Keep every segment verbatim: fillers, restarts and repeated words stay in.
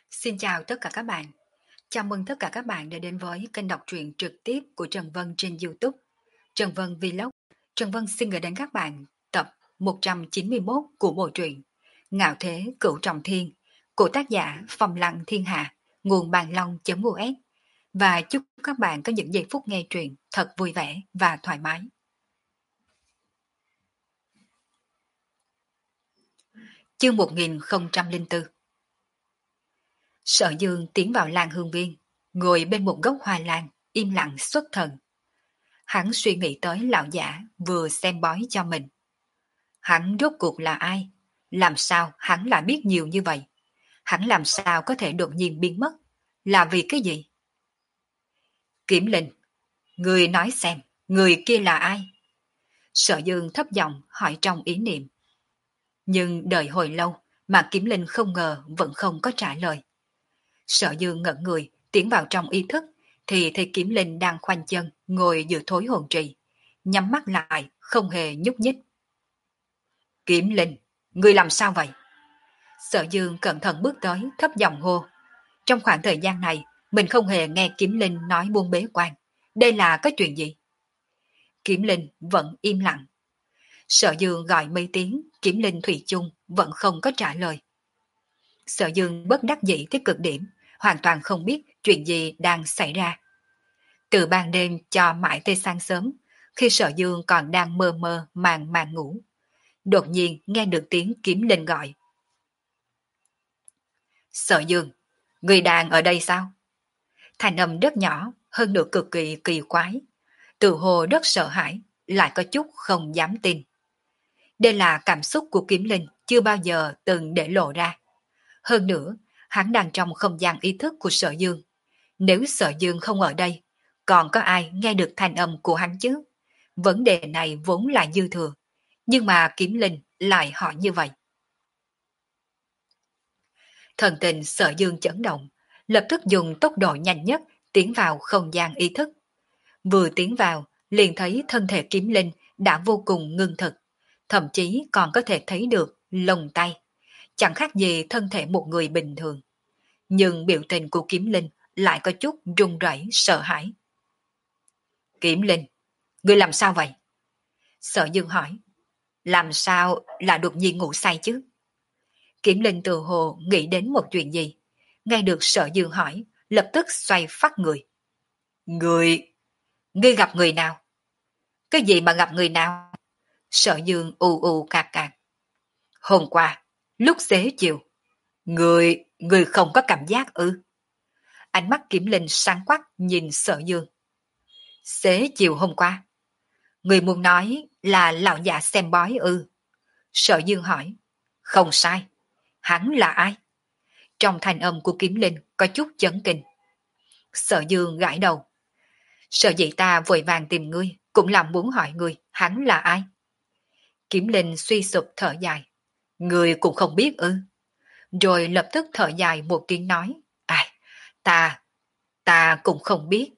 Xin chào tất cả các bạn. Chào mừng tất cả các bạn đã đến với kênh đọc truyện trực tiếp của Trần Vân trên YouTube. Trần Vân Vlog. Trần Vân xin gửi đến các bạn tập một trăm chín mươi mốt của bộ truyện Ngạo Thế Cửu Trọng Thiên của tác giả Phong Lăng Thiên Hạ, nguồn bàn long.us. Và chúc các bạn có những giây phút nghe truyện thật vui vẻ và thoải mái. Chương một nghìn không trăm lẻ bốn. Sở Dương tiến vào Lan Hương Viên, ngồi bên một gốc hoa lan, im lặng xuất thần. Hắn suy nghĩ tới lão giả vừa xem bói cho mình. Hắn rốt cuộc là ai? Làm sao hắn lại biết nhiều như vậy? Hắn làm sao có thể đột nhiên biến mất? Là vì cái gì? Kiểm Linh, người nói xem, người kia là ai? Sở Dương thấp giọng hỏi trong ý niệm. Nhưng đợi hồi lâu mà Kiểm Linh không ngờ vẫn không có trả lời. Sở Dương ngẩn người, tiến vào trong ý thức, thì thấy Kiếm Linh đang khoanh chân, ngồi giữa thối hồn trì, nhắm mắt lại, không hề nhúc nhích. Kiếm Linh, ngươi làm sao vậy? Sở Dương cẩn thận bước tới, thấp giọng hô. Trong khoảng thời gian này, mình không hề nghe Kiếm Linh nói buông bế quan. Đây là cái chuyện gì? Kiếm Linh vẫn im lặng. Sở Dương gọi mấy tiếng, Kiếm Linh thủy chung vẫn không có trả lời. Sở Dương bất đắc dĩ tới cực điểm, hoàn toàn không biết chuyện gì đang xảy ra. Từ ban đêm cho mãi tới sáng sớm, khi Sở Dương còn đang mơ mơ màng màng ngủ, đột nhiên nghe được tiếng Kiếm Linh gọi. Sở Dương, người đang ở đây sao? Thành âm rất nhỏ, hơn nữa cực kỳ kỳ quái. Từ hồ rất sợ hãi, lại có chút không dám tin. Đây là cảm xúc của Kiếm Linh chưa bao giờ từng để lộ ra. Hơn nữa, hắn đang trong không gian ý thức của Sở Dương. Nếu Sở Dương không ở đây, còn có ai nghe được thanh âm của hắn chứ? Vấn đề này vốn là dư thừa, nhưng mà Kiếm Linh lại hỏi như vậy. Thần tình Sở Dương chấn động, lập tức dùng tốc độ nhanh nhất tiến vào không gian ý thức. Vừa tiến vào, liền thấy thân thể Kiếm Linh đã vô cùng ngưng thực, thậm chí còn có thể thấy được lồng tay, chẳng khác gì thân thể một người bình thường. Nhưng biểu tình của Kiếm Linh lại có chút run rẩy sợ hãi. Kiếm Linh, ngươi làm sao vậy? Sở Dương hỏi. Làm sao là đột nhiên ngủ say chứ? Kiếm Linh từ hồ nghĩ đến một chuyện gì. Nghe được Sở Dương hỏi, lập tức xoay phát người. Người... Ngươi gặp người nào? Cái gì mà gặp người nào? Sở Dương ù ù cạc cạc. Hôm qua, lúc xế chiều. Người... Người không có cảm giác ư? Ánh mắt Kiếm Linh sáng quắc nhìn Sở Dương. Xế chiều hôm qua. Người muốn nói là lão già xem bói ư? Sở Dương hỏi. Không sai. Hắn là ai? Trong thanh âm của Kiếm Linh có chút chấn kinh. Sở Dương gãi đầu. Sở dĩ ta vội vàng tìm ngươi, cũng là muốn hỏi ngươi hắn là ai? Kiếm Linh suy sụp thở dài. Ngươi cũng không biết ư? Rồi lập tức thở dài một tiếng nói. Ai, ta, ta cũng không biết.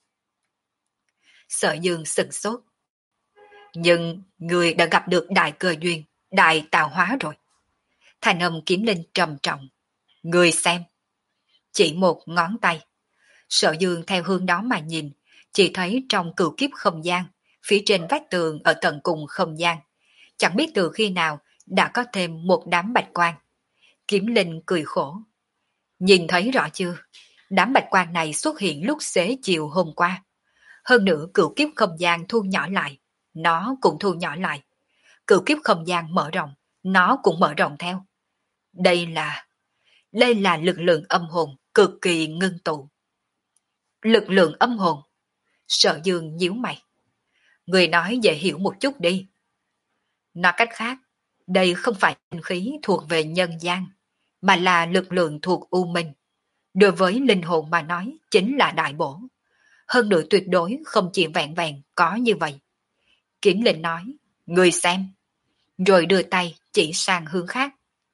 Sở Dương sừng sốt. Nhưng người đã gặp được đại cơ duyên, đại tạo hóa rồi. Thành âm Kiếm Linh trầm trọng. Người xem. Chỉ một ngón tay. Sở Dương theo hướng đó mà nhìn, chỉ thấy trong cửu kiếp không gian, phía trên vách tường ở tận cùng không gian, chẳng biết từ khi nào đã có thêm một đám bạch quang. Kiếm Linh cười khổ. Nhìn thấy rõ chưa? Đám bạch quang này xuất hiện lúc xế chiều hôm qua. Hơn nữa cửu kiếp không gian thu nhỏ lại, nó cũng thu nhỏ lại. Cửu kiếp không gian mở rộng, nó cũng mở rộng theo. Đây là... Đây là lực lượng âm hồn cực kỳ ngưng tụ. Lực lượng âm hồn. Sở Dương nhíu mày. Người nói dễ hiểu một chút đi. Nói cách khác, đây không phải linh khí thuộc về nhân gian, mà là lực lượng thuộc u minh. Đối với linh hồn mà nói chính là đại bổ. Hơn nữa tuyệt đối không chỉ vẹn vẹn có như vậy. Kiếm Linh nói, người xem. Rồi đưa tay chỉ sang hướng khác.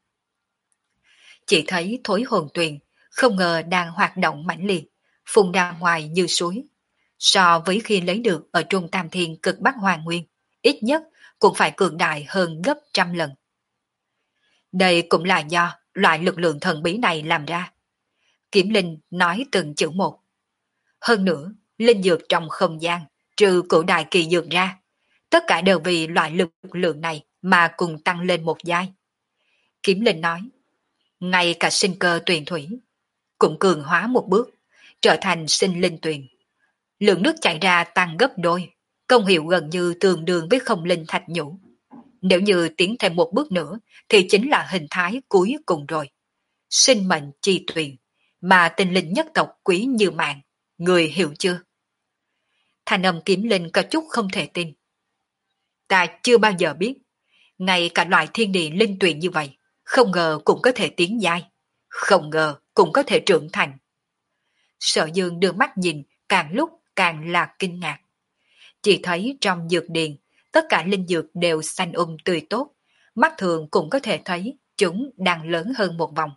Chỉ thấy thối hồn tuyền không ngờ đang hoạt động mãnh liệt, phun ra ngoài như suối. So với khi lấy được ở Trung Tam Thiên cực Bắc Hoàng Nguyên, ít nhất cũng phải cường đại hơn gấp trăm lần. Đây cũng là do loại lực lượng thần bí này làm ra. Kiểm Linh nói từng chữ một. Hơn nữa, linh dược trong không gian, trừ cổ đại kỳ dược ra, tất cả đều vì loại lực lượng này mà cùng tăng lên một giai. Kiểm Linh nói, ngay cả sinh cơ tuyền thủy, cũng cường hóa một bước, trở thành sinh linh tuyền. Lượng nước chảy ra tăng gấp đôi, công hiệu gần như tương đương với không linh thạch nhũ. Nếu như tiến thêm một bước nữa, thì chính là hình thái cuối cùng rồi. Sinh mệnh chi tuyền, mà tinh linh nhất tộc quý như mạng, người hiểu chưa? Thanh âm Kiếm Linh có chút không thể tin. Ta chưa bao giờ biết, ngay cả loại thiên địa linh tuyền như vậy, không ngờ cũng có thể tiến giai, không ngờ cũng có thể trưởng thành. Sở Dương đưa mắt nhìn, càng lúc càng là kinh ngạc. Chỉ thấy trong dược điền, tất cả linh dược đều xanh um tươi tốt, mắt thường cũng có thể thấy chúng đang lớn hơn một vòng.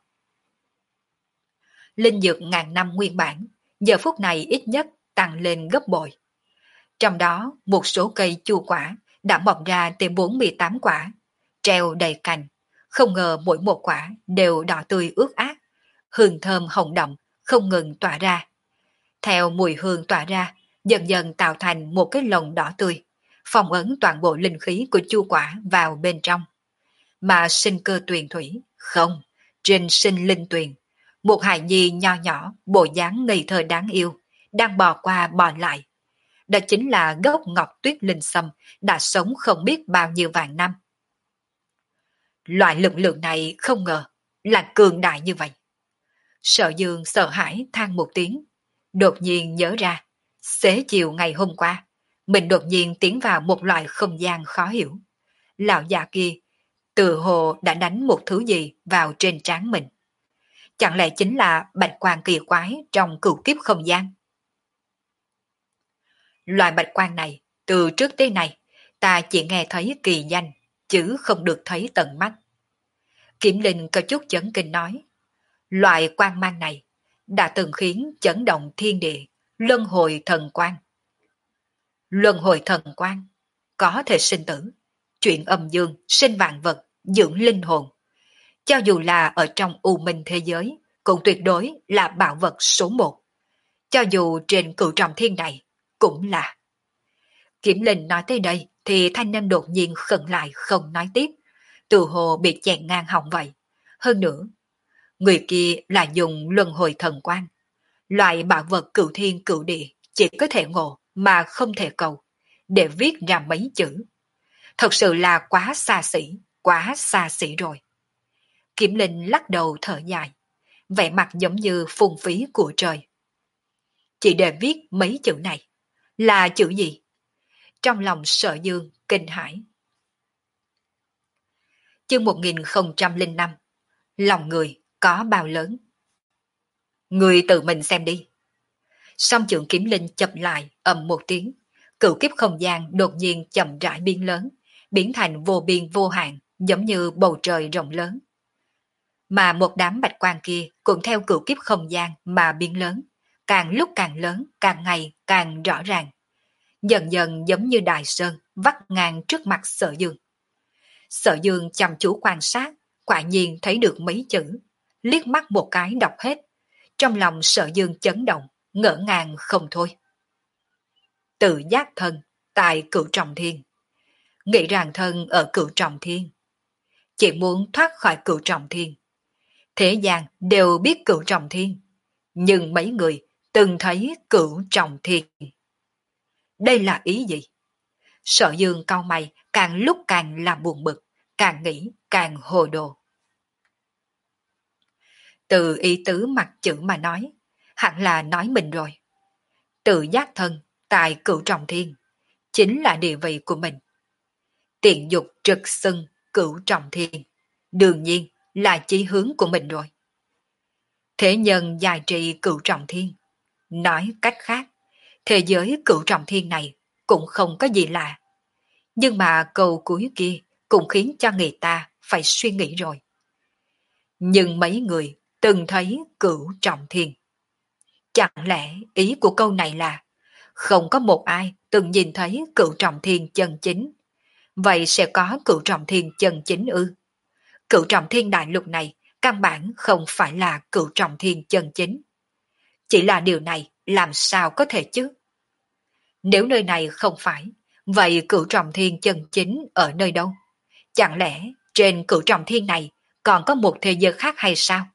Linh dược ngàn năm nguyên bản, giờ phút này ít nhất tăng lên gấp bội. Trong đó, một số cây chu quả đã mọc ra tới bốn mươi tám quả, treo đầy cành. Không ngờ mỗi một quả đều đỏ tươi ướt át, hương thơm hồng đậm, không ngừng tỏa ra. Theo mùi hương tỏa ra, dần dần tạo thành một cái lồng đỏ tươi, phong ấn toàn bộ linh khí của chu quả vào bên trong. Mà sinh cơ tuyền thủy, không, trên sinh linh tuyền, một hài nhi nho nhỏ, bộ dáng ngây thơ đáng yêu, đang bò qua bò lại. Đó chính là gốc ngọc tuyết linh sâm, đã sống không biết bao nhiêu vạn năm. Loại lực lượng này không ngờ là cường đại như vậy. Sở Dương sợ hãi than một tiếng, đột nhiên nhớ ra, xế chiều ngày hôm qua, mình đột nhiên tiến vào một loại không gian khó hiểu. Lão già kia, từ hồ đã đánh một thứ gì vào trên trán mình. Chẳng lẽ chính là bạch quang kỳ quái trong cửu kiếp không gian? Loại bạch quang này, từ trước tới nay, ta chỉ nghe thấy kỳ danh, chứ không được thấy tận mắt. Kiểm Linh có chút chấn kinh nói, loại quang mang này đã từng khiến chấn động thiên địa, luân hồi thần quang. Luân hồi thần quang, có thể sinh tử, chuyện âm dương, sinh vạn vật, dưỡng linh hồn. Cho dù là ở trong u minh thế giới, cũng tuyệt đối là bảo vật số một. Cho dù trên cửu trọng thiên này, cũng là. Kiểm Linh nói tới đây, thì thanh âm đột nhiên khẩn lại không nói tiếp, từ hồ bị chèn ngang họng vậy. Hơn nữa, người kia là dùng luân hồi thần quang. Loại bảo vật cửu thiên cửu địa chỉ có thể ngộ mà không thể cầu, để viết ra mấy chữ. Thật sự là quá xa xỉ, quá xa xỉ rồi. Kiểm Linh lắc đầu thở dài, vẻ mặt giống như phung phí của trời. Chỉ để viết mấy chữ này, là chữ gì? Trong lòng Sở Dương kinh hãi. Chương một nghìn không trăm lẻ năm, lòng người có bao lớn? Người tự mình xem đi. Song trưởng Kiếm Linh chập lại ầm một tiếng, cửu kiếp không gian đột nhiên chậm rãi biến lớn, biến thành vô biên vô hạn, giống như bầu trời rộng lớn. Mà một đám bạch quang kia cũng theo cửu kiếp không gian mà biến lớn, càng lúc càng lớn, càng ngày càng rõ ràng. Dần dần giống như đại sơn vắt ngang trước mặt Sở Dương. Sở Dương chăm chú quan sát, quả nhiên thấy được mấy chữ, liếc mắt một cái đọc hết. Trong lòng Sở Dương chấn động, ngỡ ngàng không thôi. Tự giác thân tại cửu trọng thiên. Nghĩ rằng thân ở cửu trọng thiên, chỉ muốn thoát khỏi cửu trọng thiên. Thế gian đều biết cửu trọng thiên, nhưng mấy người từng thấy cửu trọng thiên. Đây là ý gì? Sở Dương cau mày, càng lúc càng làm buồn bực, càng nghĩ càng hồ đồ. Từ ý tứ mặt chữ mà nói, hẳn là nói mình rồi. Tự giác thân tại cửu trọng thiên, chính là địa vị của mình. Tiện dục trực xưng cửu trọng thiên, đương nhiên là chí hướng của mình rồi. Thế nhân giải trị cửu trọng thiên, nói cách khác, thế giới cửu trọng thiên này cũng không có gì lạ. Nhưng mà câu cuối kia cũng khiến cho người ta phải suy nghĩ rồi. Nhưng mấy người từng thấy cửu trọng thiên. Chẳng lẽ ý của câu này là không có một ai từng nhìn thấy cửu trọng thiên chân chính? Vậy sẽ có cửu trọng thiên chân chính ư? Cửu trọng thiên đại lục này căn bản không phải là cửu trọng thiên chân chính. Chỉ là điều này làm sao có thể chứ? Nếu nơi này không phải, vậy cửu trọng thiên chân chính ở nơi đâu? Chẳng lẽ trên cửu trọng thiên này còn có một thế giới khác hay sao?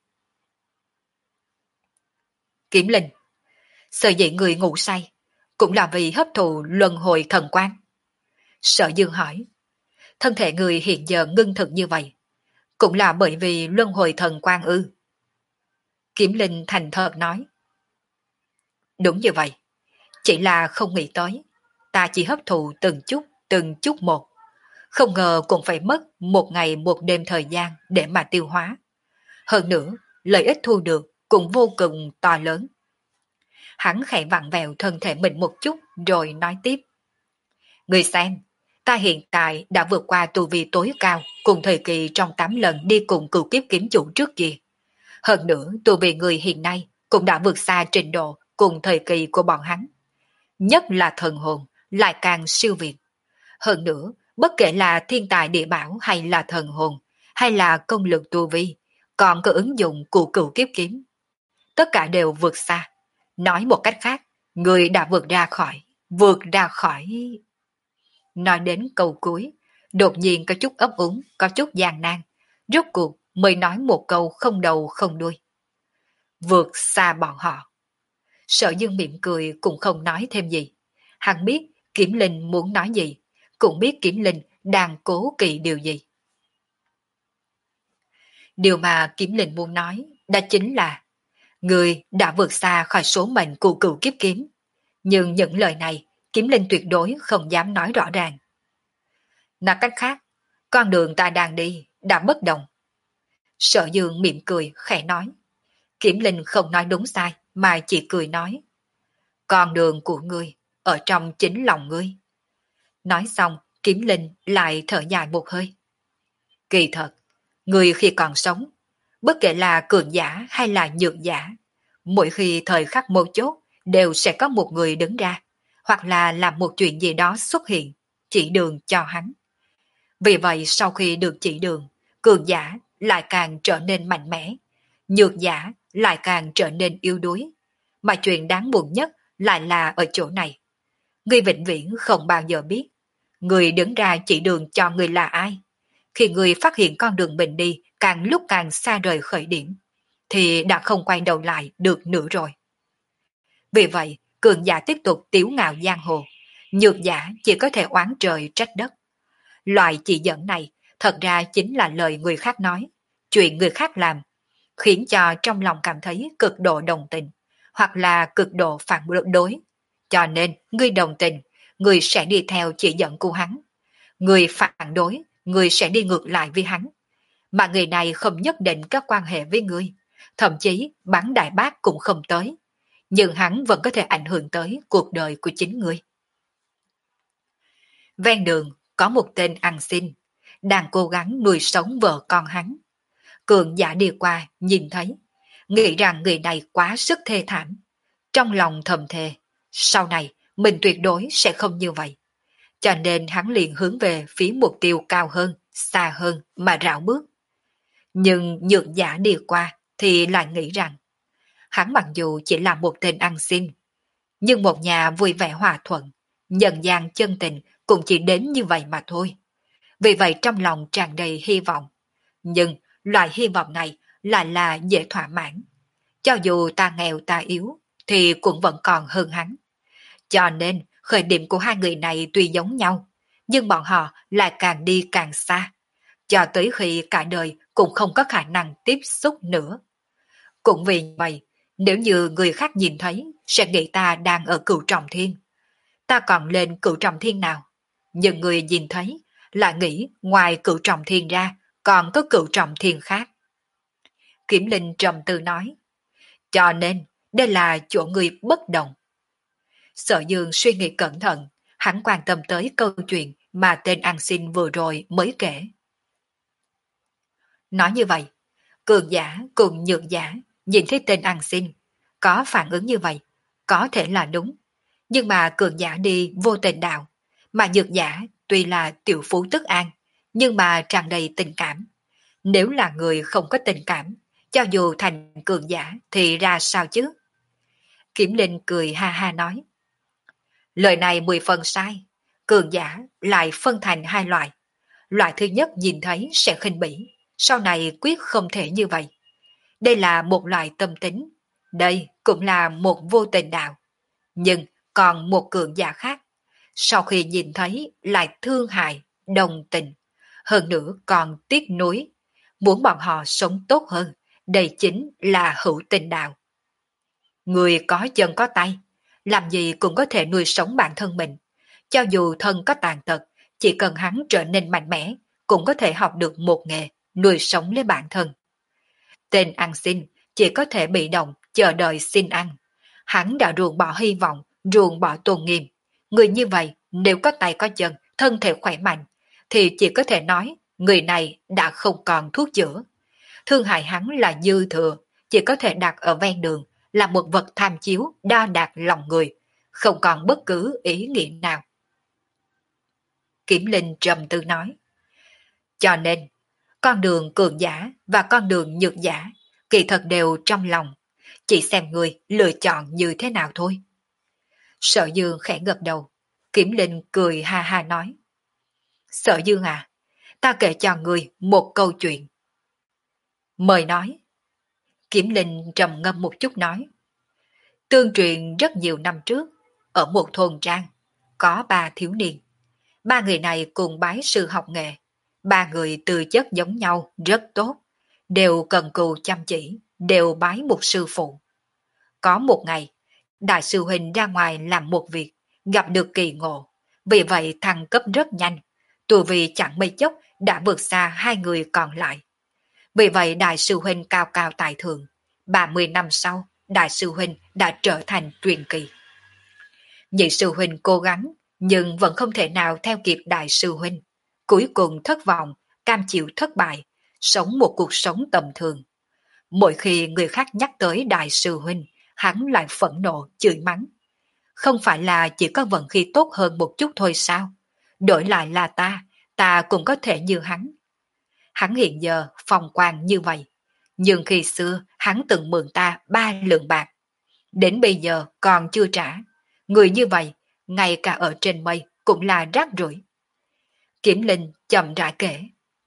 Kiểm Linh, sợ dĩ người ngủ say, cũng là vì hấp thụ luân hồi thần quan. Sở Dương hỏi, thân thể người hiện giờ ngưng thực như vậy, cũng là bởi vì luân hồi thần quan ư? Kiểm Linh thành thật nói, đúng như vậy, chỉ là không nghĩ tới, ta chỉ hấp thụ từng chút, từng chút một. Không ngờ cũng phải mất một ngày một đêm thời gian để mà tiêu hóa. Hơn nữa, lợi ích thu được cũng vô cùng to lớn. Hắn khẽ vặn vẹo thân thể mình một chút rồi nói tiếp. Người xem, ta hiện tại đã vượt qua tu vi tối cao cùng thời kỳ trong tám lần đi cùng cửu kiếp kiếm chủ trước kia. Hơn nữa, tu vi người hiện nay cũng đã vượt xa trình độ cùng thời kỳ của bọn hắn. Nhất là thần hồn, lại càng siêu việt. Hơn nữa, bất kể là thiên tài địa bảo hay là thần hồn, hay là công lực tu vi, còn có ứng dụng của cửu kiếp kiếm. Tất cả đều vượt xa. Nói một cách khác, người đã vượt ra khỏi, vượt ra khỏi... Nói đến câu cuối, đột nhiên có chút ấp úng, có chút gian nan. Rốt cuộc mới nói một câu không đầu không đuôi. Vượt xa bọn họ. Sở Dương mỉm cười cũng không nói thêm gì. Hắn biết Kiểm Linh muốn nói gì, cũng biết Kiểm Linh đang cố kỵ điều gì. Điều mà Kiểm Linh muốn nói đó chính là người đã vượt xa khỏi số mệnh của cửu kiếp kiếm. Nhưng những lời này Kiểm Linh tuyệt đối không dám nói rõ ràng. Nói cách khác, con đường ta đang đi đã bất đồng. Sở Dương mỉm cười khẽ nói. Kiểm Linh không nói đúng sai mà chỉ cười nói. Con đường của ngươi ở trong chính lòng ngươi. Nói xong, Kiểm Linh lại thở dài một hơi. Kỳ thật, người khi còn sống, bất kể là cường giả hay là nhược giả, mỗi khi thời khắc mấu chốt đều sẽ có một người đứng ra, hoặc là làm một chuyện gì đó xuất hiện, chỉ đường cho hắn. Vì vậy sau khi được chỉ đường, cường giả lại càng trở nên mạnh mẽ, nhược giả lại càng trở nên yếu đuối. Mà chuyện đáng buồn nhất lại là ở chỗ này. Ngươi vĩnh viễn không bao giờ biết người đứng ra chỉ đường cho người là ai. Khi người phát hiện con đường mình đi càng lúc càng xa rời khởi điểm, thì đã không quay đầu lại được nữa rồi. Vì vậy, cường giả tiếp tục tiếu ngạo giang hồ, nhược giả chỉ có thể oán trời trách đất. Loại chỉ dẫn này thật ra chính là lời người khác nói, chuyện người khác làm, khiến cho trong lòng cảm thấy cực độ đồng tình, hoặc là cực độ phản đối. Cho nên, người đồng tình, người sẽ đi theo chỉ dẫn của hắn. Người phản đối, người sẽ đi ngược lại với hắn. Mà người này không nhất định có quan hệ với người, thậm chí bán đại bác cũng không tới. Nhưng hắn vẫn có thể ảnh hưởng tới cuộc đời của chính người. Ven đường có một tên ăn xin, đang cố gắng nuôi sống vợ con hắn. Cường giả đi qua, nhìn thấy, nghĩ rằng người này quá sức thê thảm. Trong lòng thầm thề, sau này mình tuyệt đối sẽ không như vậy. Cho nên hắn liền hướng về phía mục tiêu cao hơn, xa hơn mà rảo bước. Nhưng nhược giả đi qua thì lại nghĩ rằng, hắn mặc dù chỉ là một tên ăn xin, nhưng một nhà vui vẻ hòa thuận, nhân gian chân tình cũng chỉ đến như vậy mà thôi. Vì vậy trong lòng tràn đầy hy vọng. Nhưng loại hy vọng này lại là dễ thỏa mãn. Cho dù ta nghèo ta yếu, thì cũng vẫn còn hơn hắn. Cho nên khởi điểm của hai người này tuy giống nhau, nhưng bọn họ lại càng đi càng xa, cho tới khi cả đời cũng không có khả năng tiếp xúc nữa. Cũng vì vậy, nếu như người khác nhìn thấy, sẽ nghĩ ta đang ở cửu trọng thiên. Ta còn lên cửu trọng thiên nào? Nhưng người nhìn thấy, lại nghĩ ngoài cửu trọng thiên ra, còn có cửu trọng thiên khác. Kiểm Linh trầm tư nói, cho nên đây là chỗ người bất đồng. Sở Dương suy nghĩ cẩn thận, hắn quan tâm tới câu chuyện mà tên ăn xin vừa rồi mới kể. Nói như vậy, cường giả cùng nhược giả nhìn thấy tên ăn xin, có phản ứng như vậy, có thể là đúng. Nhưng mà cường giả đi vô tình đạo, mà nhược giả tuy là tiểu phú tức an, nhưng mà tràn đầy tình cảm. Nếu là người không có tình cảm, cho dù thành cường giả thì ra sao chứ? Kiểm Linh cười ha ha nói. Lời này mười phần sai. Cường giả lại phân thành hai loại. Loại thứ nhất nhìn thấy sẽ khinh bỉ, sau này quyết không thể như vậy. Đây là một loại tâm tính, đây cũng là một vô tình đạo. Nhưng còn một cường giả khác, sau khi nhìn thấy lại thương hại, đồng tình, hơn nữa còn tiếc nuối, muốn bọn họ sống tốt hơn, đây chính là hữu tình đạo. Người có chân có tay, làm gì cũng có thể nuôi sống bản thân mình. Cho dù thân có tàn tật, chỉ cần hắn trở nên mạnh mẽ, cũng có thể học được một nghề, nuôi sống lấy bản thân. Tên ăn xin chỉ có thể bị động, chờ đợi xin ăn. Hắn đã ruồng bỏ hy vọng, ruồng bỏ tôn nghiêm. Người như vậy, nếu có tay có chân, thân thể khỏe mạnh, thì chỉ có thể nói người này đã không còn thuốc chữa. Thương hại hắn là dư thừa, chỉ có thể đặt ở ven đường, là một vật tham chiếu đo đạc lòng người, không còn bất cứ ý nghĩa nào. Kiểm Linh trầm tư nói. Cho nên, con đường cường giả và con đường nhược giả kỳ thật đều trong lòng, chỉ xem người lựa chọn như thế nào thôi. Sở Dương khẽ gật đầu, Kiểm Linh cười ha ha nói. Sở Dương à, ta kể cho người một câu chuyện. Mời nói. Kiểm Linh trầm ngâm một chút nói. Tương truyền rất nhiều năm trước, ở một thôn trang, có ba thiếu niên. Ba người này cùng bái sư học nghệ. Ba người tư chất giống nhau, rất tốt, đều cần cù chăm chỉ, đều bái một sư phụ. Có một ngày, đại sư huynh ra ngoài làm một việc, gặp được kỳ ngộ, vì vậy thăng cấp rất nhanh, tu vi chẳng mấy chốc đã vượt xa hai người còn lại. Vì vậy đại sư huynh cao cao tại thượng, ba mươi năm sau, đại sư huynh đã trở thành truyền kỳ. Nhị sư huynh cố gắng, nhưng vẫn không thể nào theo kịp đại sư huynh. Cuối cùng thất vọng, cam chịu thất bại, sống một cuộc sống tầm thường. Mỗi khi người khác nhắc tới đại sư huynh, hắn lại phẫn nộ, chửi mắng. Không phải là chỉ có vận khí tốt hơn một chút thôi sao? Đổi lại là ta, ta cũng có thể như hắn. Hắn hiện giờ phong quang như vậy, nhưng khi xưa hắn từng mượn ta ba lượng bạc. Đến bây giờ còn chưa trả. Người như vậy, ngay cả ở trên mây cũng là rác rưởi. Kiểm Linh chậm rãi kể.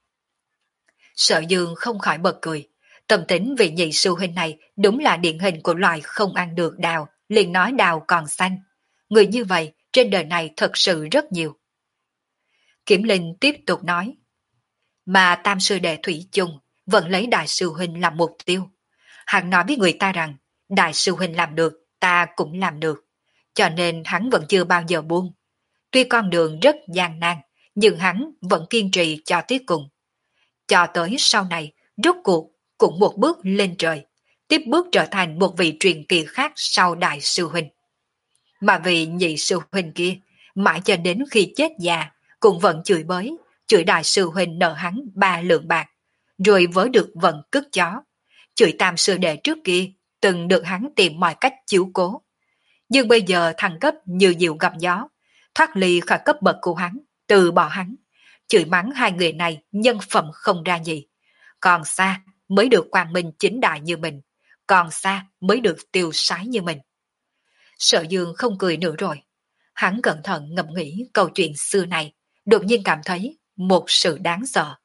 Sở Dương không khỏi bật cười. Tâm tính vị nhị sư huynh này đúng là điển hình của loài không ăn được đào, liền nói đào còn xanh. Người như vậy trên đời này thật sự rất nhiều. Kiểm Linh tiếp tục nói. Mà tam sư đệ Thủy chung vẫn lấy đại sư huynh làm mục tiêu. Hắn nói với người ta rằng đại sư huynh làm được, ta cũng làm được. Cho nên hắn vẫn chưa bao giờ buông. Tuy con đường rất gian nan, nhưng hắn vẫn kiên trì cho tới cùng. Cho tới sau này, rốt cuộc cũng một bước lên trời, tiếp bước trở thành một vị truyền kỳ khác sau đại sư huynh. Mà vị nhị sư huynh kia, mãi cho đến khi chết già, cũng vẫn chửi bới, chửi đại sư huynh nợ hắn ba lượng bạc, rồi với được vận cất chó. Chửi tam sư đệ trước kia, từng được hắn tìm mọi cách chiếu cố. Nhưng bây giờ thăng cấp như diều gặp gió, thoát ly khỏi cấp bậc của hắn, từ bỏ hắn, chửi mắng hai người này nhân phẩm không ra gì. Còn xa mới được quang minh chính đại như mình, còn xa mới được tiêu sái như mình. Sở Dương không cười nữa rồi. Hắn cẩn thận ngẫm nghĩ câu chuyện xưa này, đột nhiên cảm thấy một sự đáng sợ.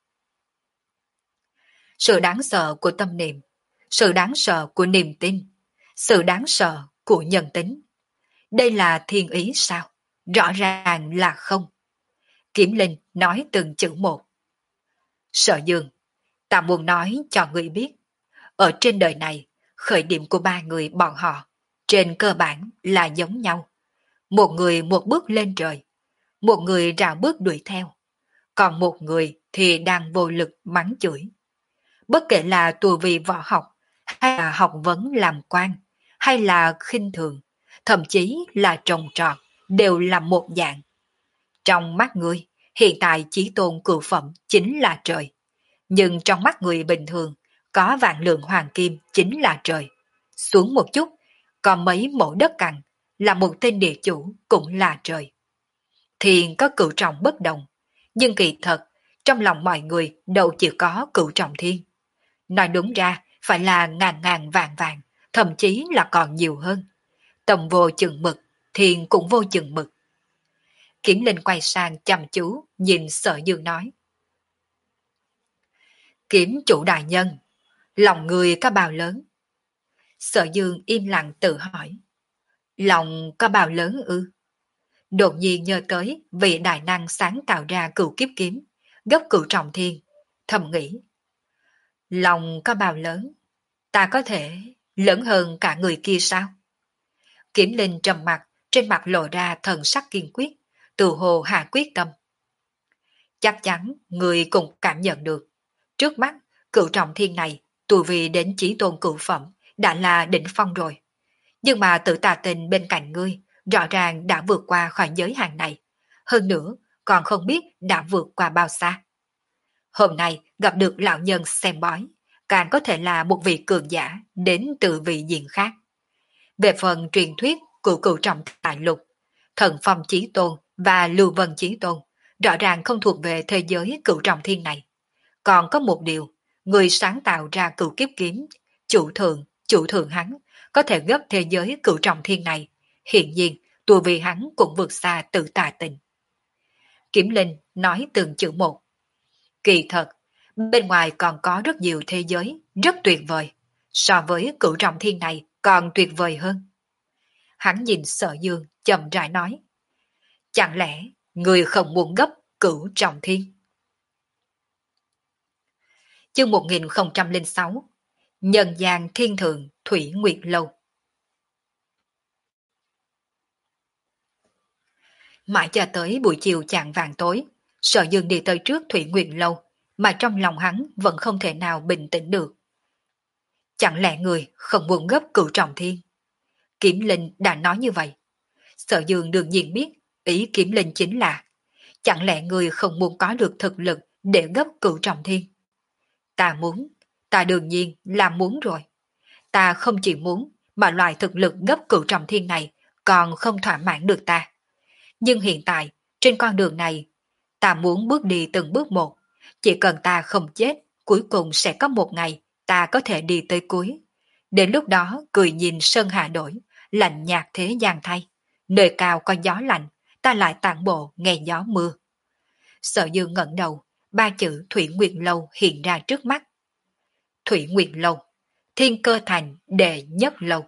Sự đáng sợ của tâm niệm, sự đáng sợ của niềm tin, sự đáng sợ của nhân tính. Đây là thiên ý sao? Rõ ràng là không. Kiểm Linh nói từng chữ một. Sở Dương, ta muốn nói cho người biết, ở trên đời này, khởi điểm của ba người bọn họ, trên cơ bản là giống nhau. Một người một bước lên trời, một người rào bước đuổi theo, còn một người thì đang vô lực mắng chửi. Bất kể là tu vi võ học, hay là học vấn làm quan, hay là khinh thường, thậm chí là trồng trọt, đều là một dạng. Trong mắt người, hiện tại chí tôn cửu phẩm chính là trời. Nhưng trong mắt người bình thường, có vạn lượng hoàng kim chính là trời. Xuống một chút, còn mấy mẫu đất cằn, là một tên địa chủ cũng là trời. Thiền có cửu trọng bất đồng, nhưng kỳ thật, trong lòng mọi người đâu chỉ có Cửu Trọng Thiên. Nói đúng ra phải là ngàn ngàn vạn vạn, thậm chí là còn nhiều hơn. Tầm vô chừng mực, thiên cũng vô chừng mực. Kiếm Linh quay sang chăm chú, nhìn Sở Dương nói. Kiếm chủ đại nhân, lòng người có bao lớn? Sở Dương im lặng tự hỏi. Lòng có bao lớn ư? Đột nhiên nhớ tới vị đại năng sáng tạo ra cửu kiếp kiếm, gốc Cửu Trọng Thiên, thầm nghĩ. Lòng có bao lớn? Ta có thể lớn hơn cả người kia sao? Kiếm Linh trầm mặt, trên mặt lộ ra thần sắc kiên quyết, từ hồ hạ quyết tâm. Chắc chắn người cũng cảm nhận được. Trước mắt, Cửu Trọng Thiên này, tu vi đến chí tôn cửu phẩm, đã là đỉnh phong rồi. Nhưng mà tự tà tình bên cạnh ngươi, rõ ràng đã vượt qua khỏi giới hạn này. Hơn nữa, còn không biết đã vượt qua bao xa. Hôm nay gặp được lão nhân xem bói, càng có thể là một vị cường giả đến từ vị diện khác. Về phần truyền thuyết của Cửu Trọng Đại Lục, Thần Phong Chí Tôn và Lưu Vân Chí Tôn, rõ ràng không thuộc về thế giới Cửu Trọng Thiên này. Còn có một điều, người sáng tạo ra cửu kiếp kiếm, chủ thượng, chủ thượng hắn, có thể gấp thế giới Cửu Trọng Thiên này. Hiện nhiên, tu vi hắn cũng vượt xa tự tà tình. Kiếm Linh nói từng chữ một. Kỳ thật, bên ngoài còn có rất nhiều thế giới, rất tuyệt vời. So với Cửu Trọng Thiên này còn tuyệt vời hơn. Hắn nhìn Sở Dương, chậm rãi nói. Chẳng lẽ, người không muốn gấp Cửu Trọng Thiên? Chương một nghìn không trăm lẻ sáu. Nhân gian thiên thượng Thủy Nguyệt Lâu. Mãi cho tới buổi chiều chạng vàng tối, Sở Dương đi tới trước Thủy Nguyệt Lâu, mà trong lòng hắn vẫn không thể nào bình tĩnh được. Chẳng lẽ người không muốn gấp Cửu Trọng Thiên? Kiếm Linh đã nói như vậy. Sở Dương đương nhiên biết, ý Kiếm Linh chính là chẳng lẽ người không muốn có được thực lực để gấp Cửu Trọng Thiên? Ta muốn, ta đương nhiên là muốn rồi. Ta không chỉ muốn, mà loại thực lực gấp Cửu Trọng Thiên này còn không thỏa mãn được ta. Nhưng hiện tại, trên con đường này, ta muốn bước đi từng bước một. Chỉ cần ta không chết, cuối cùng sẽ có một ngày ta có thể đi tới cuối. Đến lúc đó cười nhìn sơn hà đổi, lạnh nhạt thế gian thay. Nơi cao có gió lạnh, ta lại tản bộ nghe gió mưa. Sở Dương ngẩng đầu, ba chữ Thủy Nguyệt Lâu hiện ra trước mắt. Thủy Nguyệt Lâu, Thiên Cơ Thành đệ nhất lâu.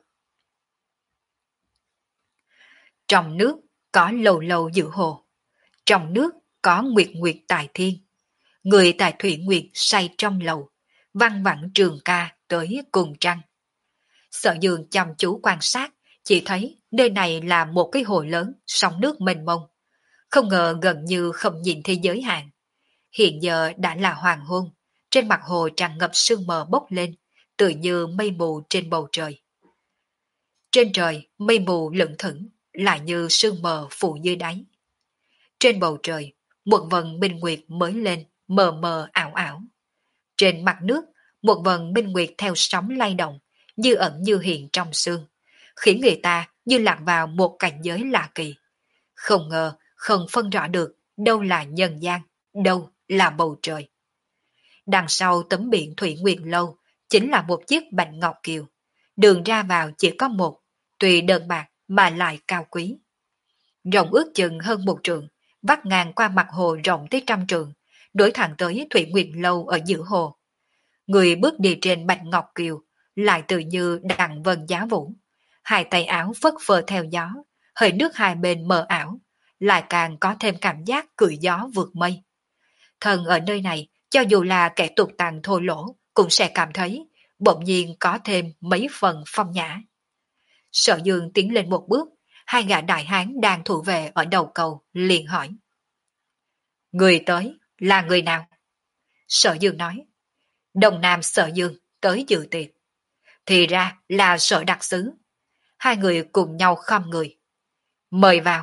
Trong nước có lâu lâu giữ hồ. Trong nước có nguyệt nguyệt tài thiên. Người tại Thủy Nguyệt say trong lầu, văng vẳng trường ca tới cùng trăng. Sở Dương chăm chú quan sát, chỉ thấy nơi này là một cái hồ lớn, sóng nước mênh mông. Không ngờ gần như không nhìn thấy giới hạn. Hiện giờ đã là hoàng hôn, trên mặt hồ tràn ngập sương mờ bốc lên, tự như mây mù trên bầu trời. Trên trời, mây mù lững thững, lại như sương mờ phủ dưới đáy. Trên bầu trời, một vầng minh nguyệt mới lên, mờ mờ ảo ảo. Trên mặt nước, một vầng minh nguyệt theo sóng lay động, như ẩn như hiện trong sương, khiến người ta như lạc vào một cảnh giới lạ kỳ. Không ngờ, không phân rõ được đâu là nhân gian, đâu là bầu trời. Đằng sau tấm biển Thủy Nguyệt Lâu chính là một chiếc bạch ngọc kiều. Đường ra vào chỉ có một, tùy đơn bạc mà lại cao quý. Rộng ước chừng hơn một trượng, vắt ngang qua mặt hồ rộng tới trăm trượng, đối thẳng tới Thủy Nguyệt Lâu ở giữa hồ. Người bước đi trên bạch ngọc kiều, lại tự như đằng vân giá vũ. Hai tay áo phất phơ theo gió, hơi nước hai bên mờ ảo, lại càng có thêm cảm giác cưỡi gió vượt mây. Thần ở nơi này, cho dù là kẻ tục tàng thô lỗ, cũng sẽ cảm thấy bỗng nhiên có thêm mấy phần phong nhã. Sở Dương tiến lên một bước, hai gã đại hán đang thủ vệ ở đầu cầu, liền hỏi. Người tới là người nào? Sở Dương nói. Đông Nam Sở Dương tới dự tiệc. Thì ra là Sở đặc sứ. Hai người cùng nhau khom người. Mời vào.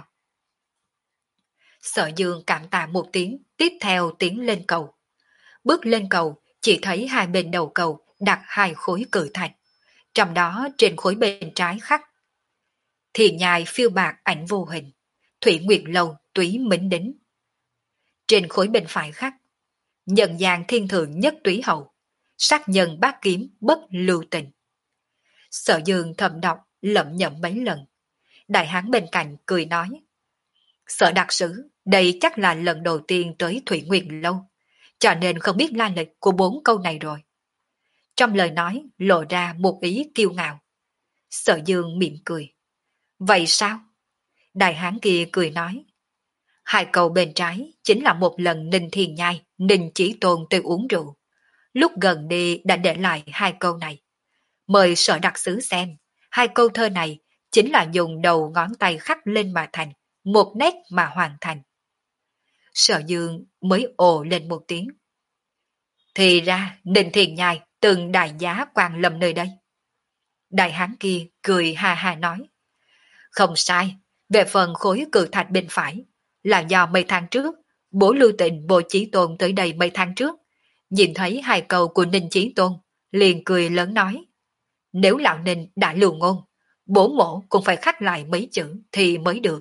Sở Dương cảm tạ một tiếng, tiếp theo tiến lên cầu. Bước lên cầu, chỉ thấy hai bên đầu cầu đặt hai khối cự thạch. Trong đó trên khối bên trái khắc Thiền nhai phiêu bạc ảnh vô hình, Thủy Nguyệt Lâu túy mính đính. Trên khối bên phải khắc Nhân gian thiên thượng nhất túy hậu, sát nhân bát kiếm bất lưu tình. Sở Dương thầm đọc lẩm nhẩm mấy lần. Đại hán bên cạnh cười nói, Sở đặc sứ, đây chắc là lần đầu tiên tới Thủy Nguyệt Lâu, cho nên không biết lai lịch của bốn câu này rồi. Trong lời nói lộ ra một ý kiêu ngạo. Sở Dương mỉm cười. Vậy sao? Đại hán kia cười nói. Hai câu bên trái chính là một lần Ninh Thiên Nhai, Ninh Chí Tôn tới uống rượu. Lúc gần đi đã để lại hai câu này. Mời sở đặc sứ xem, hai câu thơ này chính là dùng đầu ngón tay khắc lên mà thành, một nét mà hoàn thành. Sở Dương mới ồ lên một tiếng. Thì ra Ninh Thiên Nhai từng đại giá quan lâm nơi đây. Đại hán kia cười ha ha nói. Không sai, về phần khối cự thạch bên phải, là do mấy tháng trước, bố Lưu Tịnh Bồ Chí Tôn tới đây mấy tháng trước, nhìn thấy hai câu của Ninh Chí Tôn, liền cười lớn nói. Nếu lão Ninh đã lưu ngôn, bố mổ cũng phải khắc lại mấy chữ thì mới được.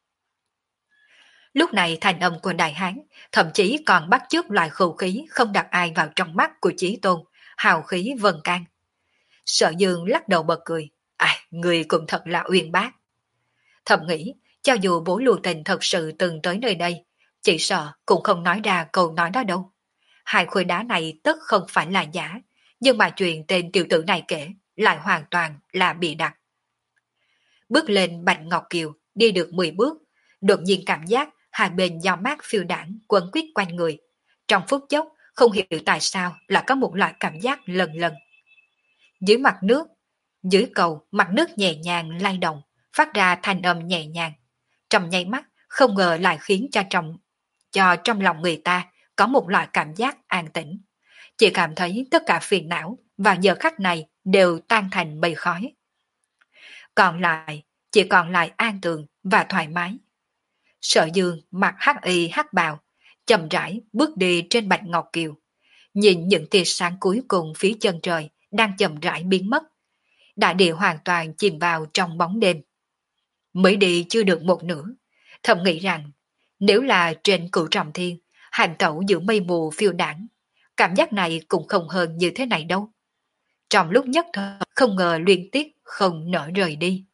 Lúc này thành âm của Đại Hán thậm chí còn bắt chước loại khẩu khí không đặt ai vào trong mắt của Chí Tôn, hào khí vần can. Sở Dương lắc đầu bật cười, à, người cũng thật là uyên bác. Thầm nghĩ, cho dù bố Lưu Tình thật sự từng tới nơi đây, chỉ sợ cũng không nói ra câu nói đó đâu. Hai khối đá này tất không phải là giả, nhưng mà chuyện tên tiểu tử này kể lại hoàn toàn là bị đặt. Bước lên Bạch Ngọc Kiều, đi được mười bước, đột nhiên cảm giác hai bên gió mát phiêu đảng quấn quýt quanh người. Trong phút chốc, không hiểu tại sao là có một loại cảm giác lần lần. Dưới mặt nước, dưới cầu, mặt nước nhẹ nhàng lay động, phát ra thanh âm nhẹ nhàng. Trong nháy mắt, không ngờ lại khiến cho trong, cho trong lòng người ta có một loại cảm giác an tĩnh. Chỉ cảm thấy tất cả phiền não vào giờ khắc này đều tan thành mây khói. Còn lại, chỉ còn lại an tường và thoải mái. Sở Dương mặc hắc y hắc bào, chậm rãi bước đi trên Bạch Ngọc Kiều, nhìn những tia sáng cuối cùng phía chân trời đang chậm rãi biến mất. Đại địa hoàn toàn chìm vào trong bóng đêm. Mới đi chưa được một nửa, thầm nghĩ rằng nếu là trên Cửu Trọng Thiên, hành tẩu giữa mây mù phiêu đảng, cảm giác này cũng không hơn như thế này đâu. Trong lúc nhất thời không ngờ liên tiếp không nỡ rời đi.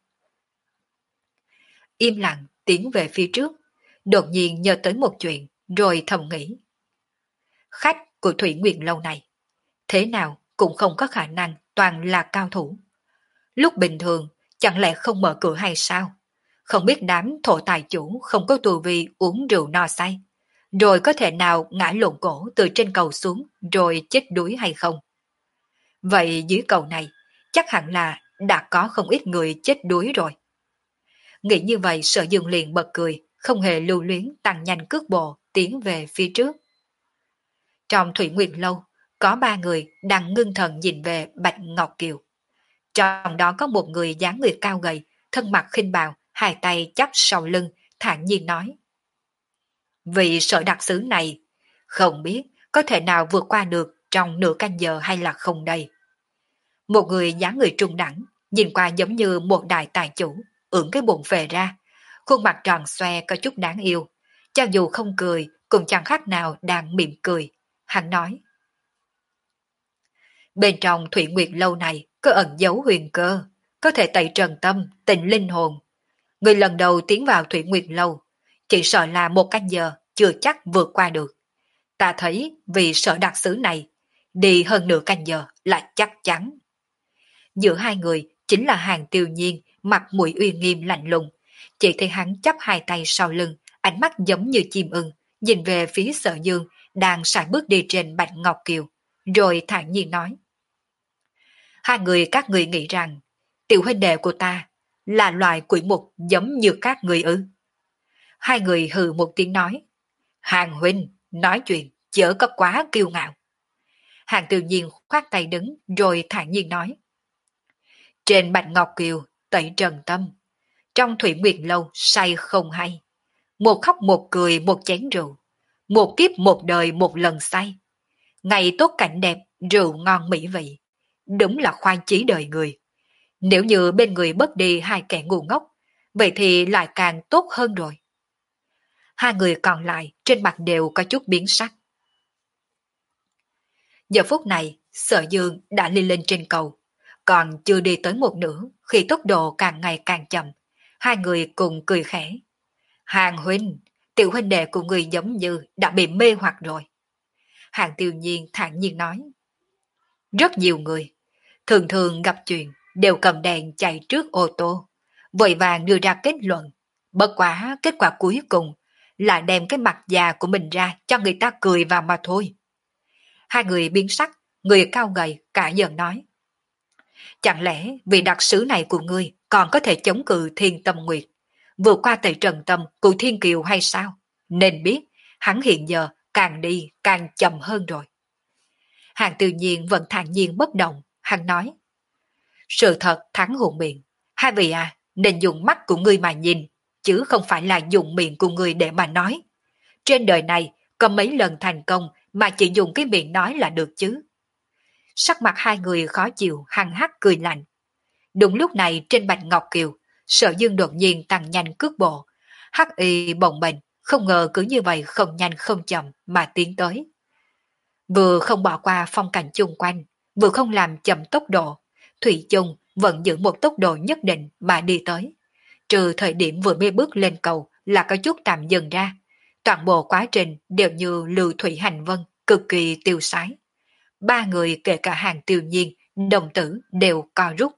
Im lặng tiến về phía trước, đột nhiên nhớ tới một chuyện, rồi thầm nghĩ. Khách của Thủy Nguyệt Lâu này, thế nào cũng không có khả năng toàn là cao thủ. Lúc bình thường, chẳng lẽ không mở cửa hay sao? Không biết đám thổ tài chủ không có tù vi uống rượu no say, rồi có thể nào ngã lộn cổ từ trên cầu xuống rồi chết đuối hay không? Vậy dưới cầu này, chắc hẳn là đã có không ít người chết đuối rồi. Nghĩ như vậy Sở Dương liền bật cười, không hề lưu luyến tăng nhanh cước bộ tiến về phía trước. Trong Thủy Nguyệt Lâu, có ba người đang ngưng thần nhìn về Bạch Ngọc Kiều. Trong đó có một người dáng người cao gầy, thân mặc khinh bào, hai tay chắp sau lưng, thản nhiên nói. Vị sở đặc sứ này, không biết có thể nào vượt qua được trong nửa canh giờ hay là không đây? Một người dáng người trung đẳng, nhìn qua giống như một đại tài chủ, ưỡn cái bụng về ra, khuôn mặt tròn xoe có chút đáng yêu, cho dù không cười cũng chẳng khác nào đang mỉm cười. Hắn nói. Bên trong Thủy Nguyệt Lâu này có ẩn dấu huyền cơ, có thể tẩy trần tâm, tịnh linh hồn. Người lần đầu tiến vào Thủy Nguyệt Lâu, chỉ sợ là một canh giờ chưa chắc vượt qua được. Ta thấy vì sở đặc sứ này, đi hơn nửa canh giờ là chắc chắn. Giữa hai người chính là Hàng Tiêu Nhiên, mặt mũi uy nghiêm lạnh lùng. Chỉ thấy hắn chắp hai tay sau lưng, ánh mắt giống như chim ưng, nhìn về phía Sở Dương đang sải bước đi trên Bạch Ngọc Kiều, rồi thản nhiên nói. Hai người các người nghĩ rằng tiểu huynh đệ của ta là loài quỷ mục giống như các người ư? Hai người hừ một tiếng nói. Hàng huynh, nói chuyện chớ có quá kiêu ngạo. Hàng Tự Nhiên khoát tay đứng rồi thản nhiên nói. Trên Bạch Ngọc Kiều tẩy trần tâm, trong Thủy Nguyệt Lâu say không hay. Một khóc một cười một chén rượu, một kiếp một đời một lần say. Ngày tốt cảnh đẹp, rượu ngon mỹ vị, đúng là khoan chí đời người. Nếu như bên người bớt đi hai kẻ ngu ngốc, vậy thì lại càng tốt hơn rồi. Hai người còn lại trên mặt đều có chút biến sắc. Giờ phút này, Sở Dương đã đi lên trên cầu, còn chưa đi tới một nửa khi tốc độ càng ngày càng chậm. Hai người cùng cười khẽ. Hàng huynh, tiểu huynh đệ của người giống như đã bị mê hoặc rồi. Hàng Tiêu Nhiên thản nhiên nói. Rất nhiều người, thường thường gặp chuyện đều cầm đèn chạy trước ô tô, vội vàng đưa ra kết luận. Bất quá kết quả cuối cùng là đem cái mặt già của mình ra cho người ta cười vào mà thôi. Hai người biến sắc, người cao gầy cả giận nói. Chẳng lẽ vì đặc sứ này của ngươi còn có thể chống cự Thiên Tâm Nguyệt, vượt qua tẩy trần tâm của Thiên Kiều hay sao? Nên biết, hắn hiện giờ càng đi càng chậm hơn rồi. Hàng Tiêu Nhiên vẫn thản nhiên bất động, hắn nói. Sự thật thắng hùng miệng, hai vị à, nên dùng mắt của ngươi mà nhìn, chứ không phải là dùng miệng của ngươi để mà nói. Trên đời này, có mấy lần thành công mà chỉ dùng cái miệng nói là được chứ. Sắc mặt hai người khó chịu, hăng hắc cười lạnh. Đúng lúc này trên Bạch Ngọc Kiều, Sở Dương đột nhiên tăng nhanh cước bộ. Hắc y bồng bềnh, không ngờ cứ như vậy không nhanh không chậm mà tiến tới. Vừa không bỏ qua phong cảnh chung quanh, vừa không làm chậm tốc độ, Thủy chung vẫn giữ một tốc độ nhất định mà đi tới. Trừ thời điểm vừa mới bước lên cầu là có chút tạm dừng ra. Toàn bộ quá trình đều như lưu thủy hành vân, cực kỳ tiêu sái. Ba người kể cả Hàng Tiêu Nhiên, đồng tử đều co rút.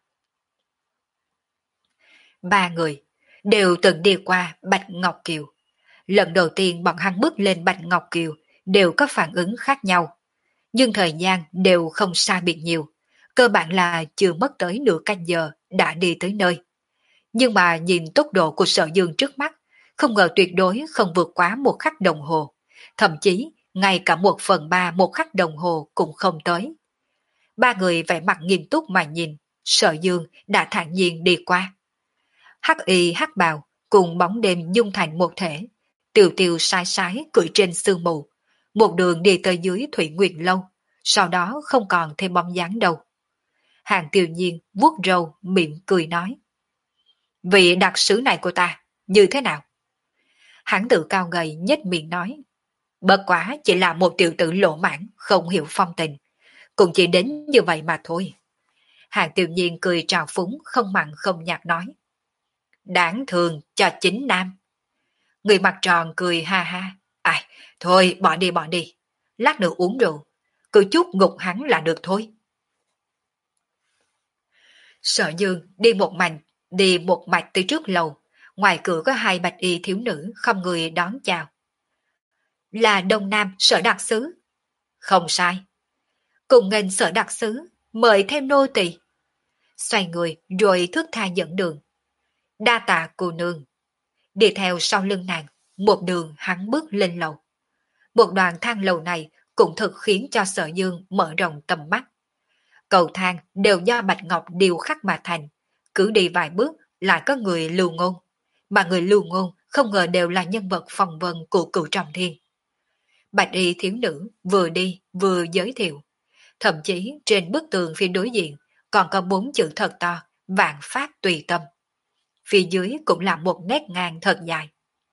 Ba người đều từng đi qua Bạch Ngọc Kiều. Lần đầu tiên bọn hắn bước lên Bạch Ngọc Kiều đều có phản ứng khác nhau. Nhưng thời gian đều không xa biệt nhiều. Cơ bản là chưa mất tới nửa canh giờ đã đi tới nơi. Nhưng mà nhìn tốc độ của Sở Dương trước mắt, không ngờ tuyệt đối không vượt quá một khắc đồng hồ. Thậm chí, ngay cả một phần ba một khắc đồng hồ cũng không tới. Ba người vẻ mặt nghiêm túc mà nhìn, Sở Dương đã thản nhiên đi qua. Hắc y hắc bào cùng bóng đêm dung thành một thể, tiêu tiêu sai sái cưỡi trên sương mù, một đường đi tới dưới Thủy Nguyệt Lâu, sau đó không còn thêm bóng dáng đâu. Hàng Tiêu Nhiên vuốt râu miệng cười nói. Vị đặc sứ này của ta, như thế nào? Hắn tự cao gầy nhếch miệng nói. Bất quá chỉ là một tiểu tử lỗ mãn, không hiểu phong tình. Cũng chỉ đến như vậy mà thôi. Hàng Tiêu Nhiên cười trào phúng, không mặn không nhạt nói. Đáng thương cho chính nam. Người mặt tròn cười ha ha. Ai, thôi bỏ đi bỏ đi. Lát nữa uống rượu. Cứ chút ngục hắn là được thôi. Sở Dương đi một mạch, đi một mạch từ trước lầu. Ngoài cửa có hai bạch y thiếu nữ không người đón chào. Là Đông Nam Sở Đặc Sứ. Không sai. Cùng nghênh Sở Đặc Sứ, mời thêm nô tỳ. Xoay người rồi thước tha dẫn đường. Đa tạ cô nương. Đi theo sau lưng nàng, một đường hắn bước lên lầu. Một đoàn thang lầu này cũng thực khiến cho Sở Dương mở rộng tầm mắt. Cầu thang đều do bạch ngọc điêu khắc mà thành, cứ đi vài bước lại có người lưu ngôn. Mà người lưu ngôn không ngờ đều là nhân vật phong vân của Cửu Trọng Thiên. Bạch y thiếu nữ vừa đi vừa giới thiệu. Thậm chí trên bức tường phía đối diện còn có bốn chữ thật to, vạn pháp tùy tâm. Phía dưới cũng là một nét ngang thật dài.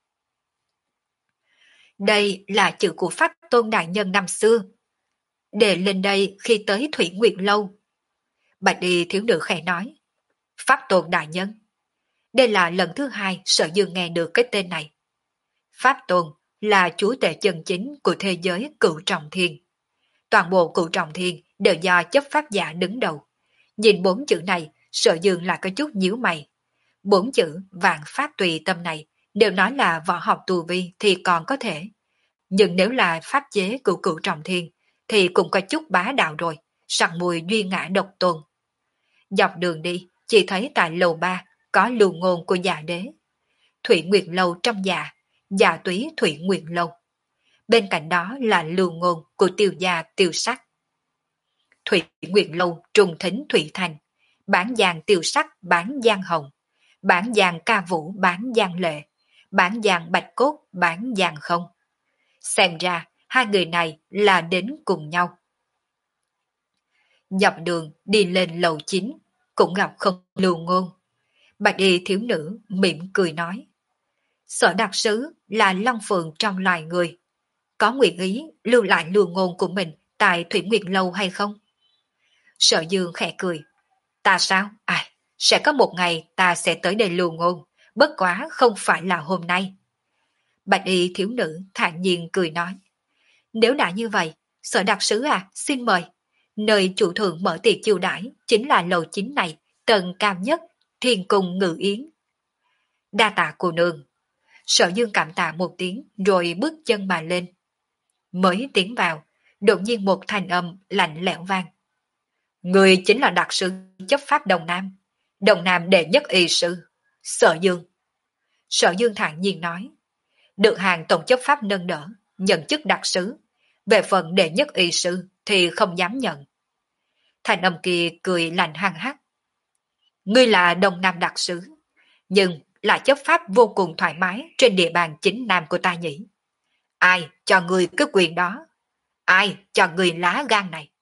Đây là chữ của Pháp Tôn Đại Nhân năm xưa. Để lên đây khi tới Thủy Nguyệt Lâu. Bạch y thiếu nữ khẽ nói. Pháp Tôn Đại Nhân. Đây là lần thứ hai Sở Dương nghe được cái tên này. Pháp Tôn là chúa tể chân chính của thế giới Cửu Trọng Thiên. Toàn bộ Cửu Trọng Thiên đều do chấp pháp giả đứng đầu. Nhìn bốn chữ này, Sở Dương lại có chút nhíu mày. Bốn chữ vạn pháp tùy tâm này đều nói là võ học tu vi thì còn có thể. Nhưng nếu là pháp chế của Cửu Trọng Thiên thì cũng có chút bá đạo rồi, sặc mùi duy ngã độc tôn. Dọc đường đi, chỉ thấy tại lầu ba có lưu ngôn của già đế. Thủy Nguyệt Lâu trong già, già túy Thủy Nguyệt Lâu. Bên cạnh đó là lưu ngôn của tiêu gia tiêu sắc. Thủy Nguyệt Lâu trùng thính Thủy Thành, bán giang tiêu sắc bán giang hồng, bán giang ca vũ bán giang lệ, bán giang bạch cốt bán giang không. Xem ra hai người này là đến cùng nhau. Dọc đường đi lên lầu chín cũng gặp không lưu ngôn. Bạch y thiếu nữ mỉm cười nói. Sở đặc sứ là long phượng trong loài người. Có nguyện ý lưu lại lưu ngôn của mình tại Thủy Nguyệt Lâu hay không? Sở Dương khẽ cười. Ta sao? À, sẽ có một ngày ta sẽ tới đây lưu ngôn, bất quá không phải là hôm nay. Bạch y thiếu nữ thản nhiên cười nói. Nếu đã như vậy, Sở đặc sứ à, xin mời. Nơi chủ thượng mở tiệc chiêu đãi chính là lầu chính này, tầng cao nhất, thiên cung ngự yến. Đa tạ cô nương. Sở Dương cảm tạ một tiếng rồi bước chân mà lên. Mới tiến vào, đột nhiên một thanh âm lạnh lẽo vang. Người chính là đặc sứ chấp pháp Đông Nam, Đông Nam đệ nhất y sư, Sở Dương. Sở Dương thản nhiên nói. Được hàng tổng chấp pháp nâng đỡ, nhận chức đặc sứ. Về phần đệ nhất y sư thì không dám nhận. Thanh âm kia cười lạnh hăng hắc. Ngươi là Đông Nam đặc sứ, nhưng là chấp pháp vô cùng thoải mái trên địa bàn chính Nam của ta nhỉ. Ai cho ngươi cái quyền đó? Ai cho ngươi lá gan này?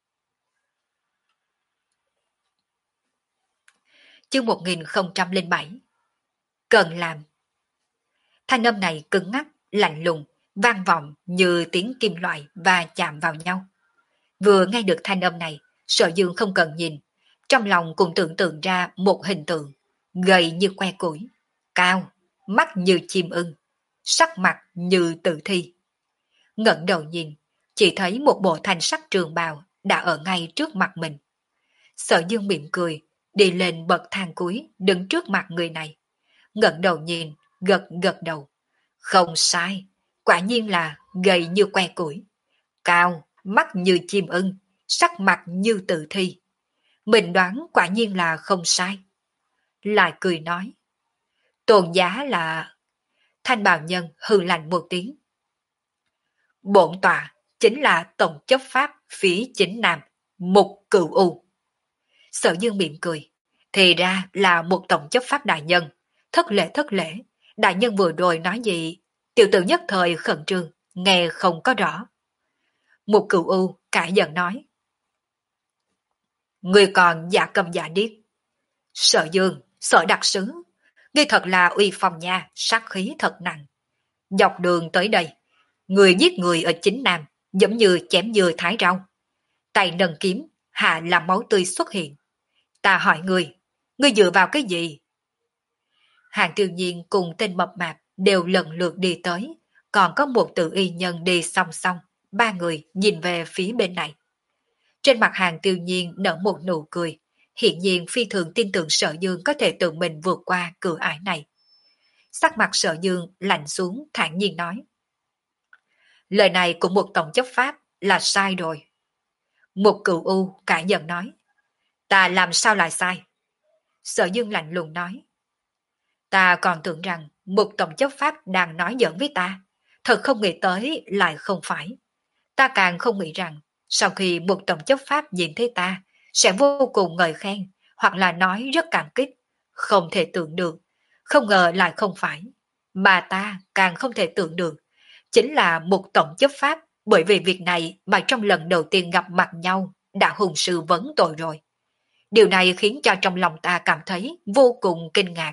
Chương một nghìn không trăm lẻ bảy. Cần làm. Thanh âm này cứng ngắc, lạnh lùng, vang vọng như tiếng kim loại và chạm vào nhau. Vừa nghe được thanh âm này, Sở Dương không cần nhìn, trong lòng cũng tưởng tượng ra một hình tượng, gầy như que củi, cao, mắt như chim ưng, sắc mặt như tử thi. Ngẩng đầu nhìn, chỉ thấy một bộ thanh sắc trường bào đã ở ngay trước mặt mình. Sở Dương mỉm cười, đi lên bậc thang cuối, đứng trước mặt người này. Ngẩng đầu nhìn, gật gật đầu. Không sai, quả nhiên là gầy như que củi, cao, mắt như chim ưng, sắc mặt như tử thi. Mình đoán quả nhiên là không sai. Lại cười nói. Tôn giá là... Thanh bào nhân hừ lạnh một tiếng. Bổn tọa chính là tổng chấp pháp phía chính Nam, Mục Cửu U. Sở Dương mỉm cười. Thì ra là một tổng chấp pháp đại nhân. Thất lễ thất lễ, đại nhân vừa rồi nói gì? Tiểu tử nhất thời khẩn trương, nghe không có rõ. Mục Cửu U cãi giận nói. Ngươi còn giả cầm giả điếc. Sở Dương, Sở đặc sứ, ngươi thật là uy phong nha, sát khí thật nặng. Dọc đường tới đây, người giết người ở chính Nam, giống như chém dưa thái rau. Tay nâng kiếm, hạ làm máu tươi xuất hiện. Ta hỏi ngươi, ngươi dựa vào cái gì? Hàng Tiêu Nhiên cùng tên mập mạp đều lần lượt đi tới, còn có một tự y nhân đi song song, ba người nhìn về phía bên này. Trên mặt Hàng Tiêu Nhiên nở một nụ cười, hiện nhiên phi thường tin tưởng Sở Dương có thể tự mình vượt qua cửa ải này. Sắc mặt Sở Dương lạnh xuống thản nhiên nói. Lời này của một tổng chấp pháp là sai rồi. Một Cửu U cãi giận nói. Ta làm sao lại sai? Sở Dương lạnh lùng nói. Ta còn tưởng rằng một tổng chấp pháp đang nói giỡn với ta, thật không nghĩ tới lại không phải. Ta càng không nghĩ rằng sau khi một tổng chấp pháp nhìn thấy ta sẽ vô cùng ngợi khen hoặc là nói rất cảm kích. Không thể tưởng được, không ngờ lại không phải. Mà ta càng không thể tưởng được, chính là một tổng chấp pháp bởi vì việc này mà trong lần đầu tiên gặp mặt nhau đã hùng sư vấn tội rồi. Điều này khiến cho trong lòng ta cảm thấy vô cùng kinh ngạc.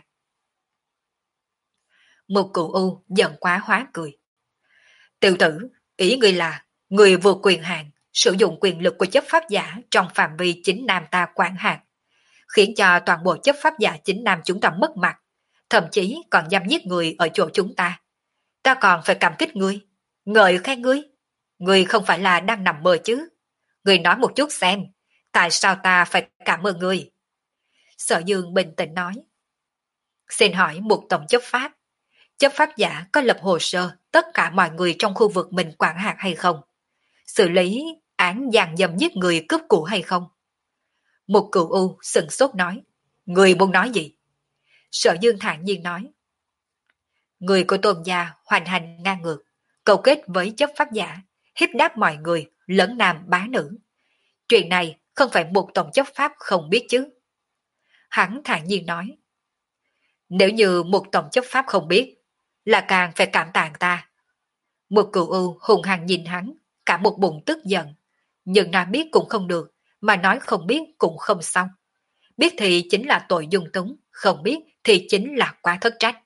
Một Cửu U giận quá hóa cười. Tiểu tử, ý ngươi là người vượt quyền hạn, sử dụng quyền lực của chấp pháp giả trong phạm vi chính Nam ta quản hạt, khiến cho toàn bộ chấp pháp giả chính Nam chúng ta mất mặt, thậm chí còn dám giết người ở chỗ chúng ta. Ta còn phải cảm kích ngươi, ngợi khen ngươi. Ngươi không phải là đang nằm mơ chứ? Ngươi nói một chút xem, tại sao ta phải cảm ơn ngươi? Sở Dương bình tĩnh nói. Xin hỏi một tổng chấp pháp, chấp pháp giả có lập hồ sơ tất cả mọi người trong khu vực mình quản hạt hay không? Xử lý án giàn dâm giết người cướp của hay không? Một Cửu U sừng sốt nói. Người muốn nói gì? Sở Dương thản nhiên nói. Người của Tôn gia hoành hành ngang ngược, cầu kết với chấp pháp giả, hiếp đáp mọi người, lẫn nam bá nữ. Chuyện này không phải một tổng chấp pháp không biết chứ? Hắn thản nhiên nói. Nếu như một tổng chấp pháp không biết, là càng phải cảm tạ ta. Một Cửu U hùng hăng nhìn hắn, cả một bụng tức giận. Nhưng nói biết cũng không được, mà nói không biết cũng không xong. Biết thì chính là tội dung túng, không biết thì chính là quá thất trách.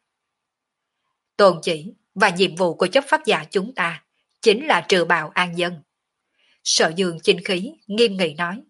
Tôn chỉ và nhiệm vụ của chấp pháp giả chúng ta chính là trừ bạo an dân. Sở Dương chinh khí, nghiêm nghị nói.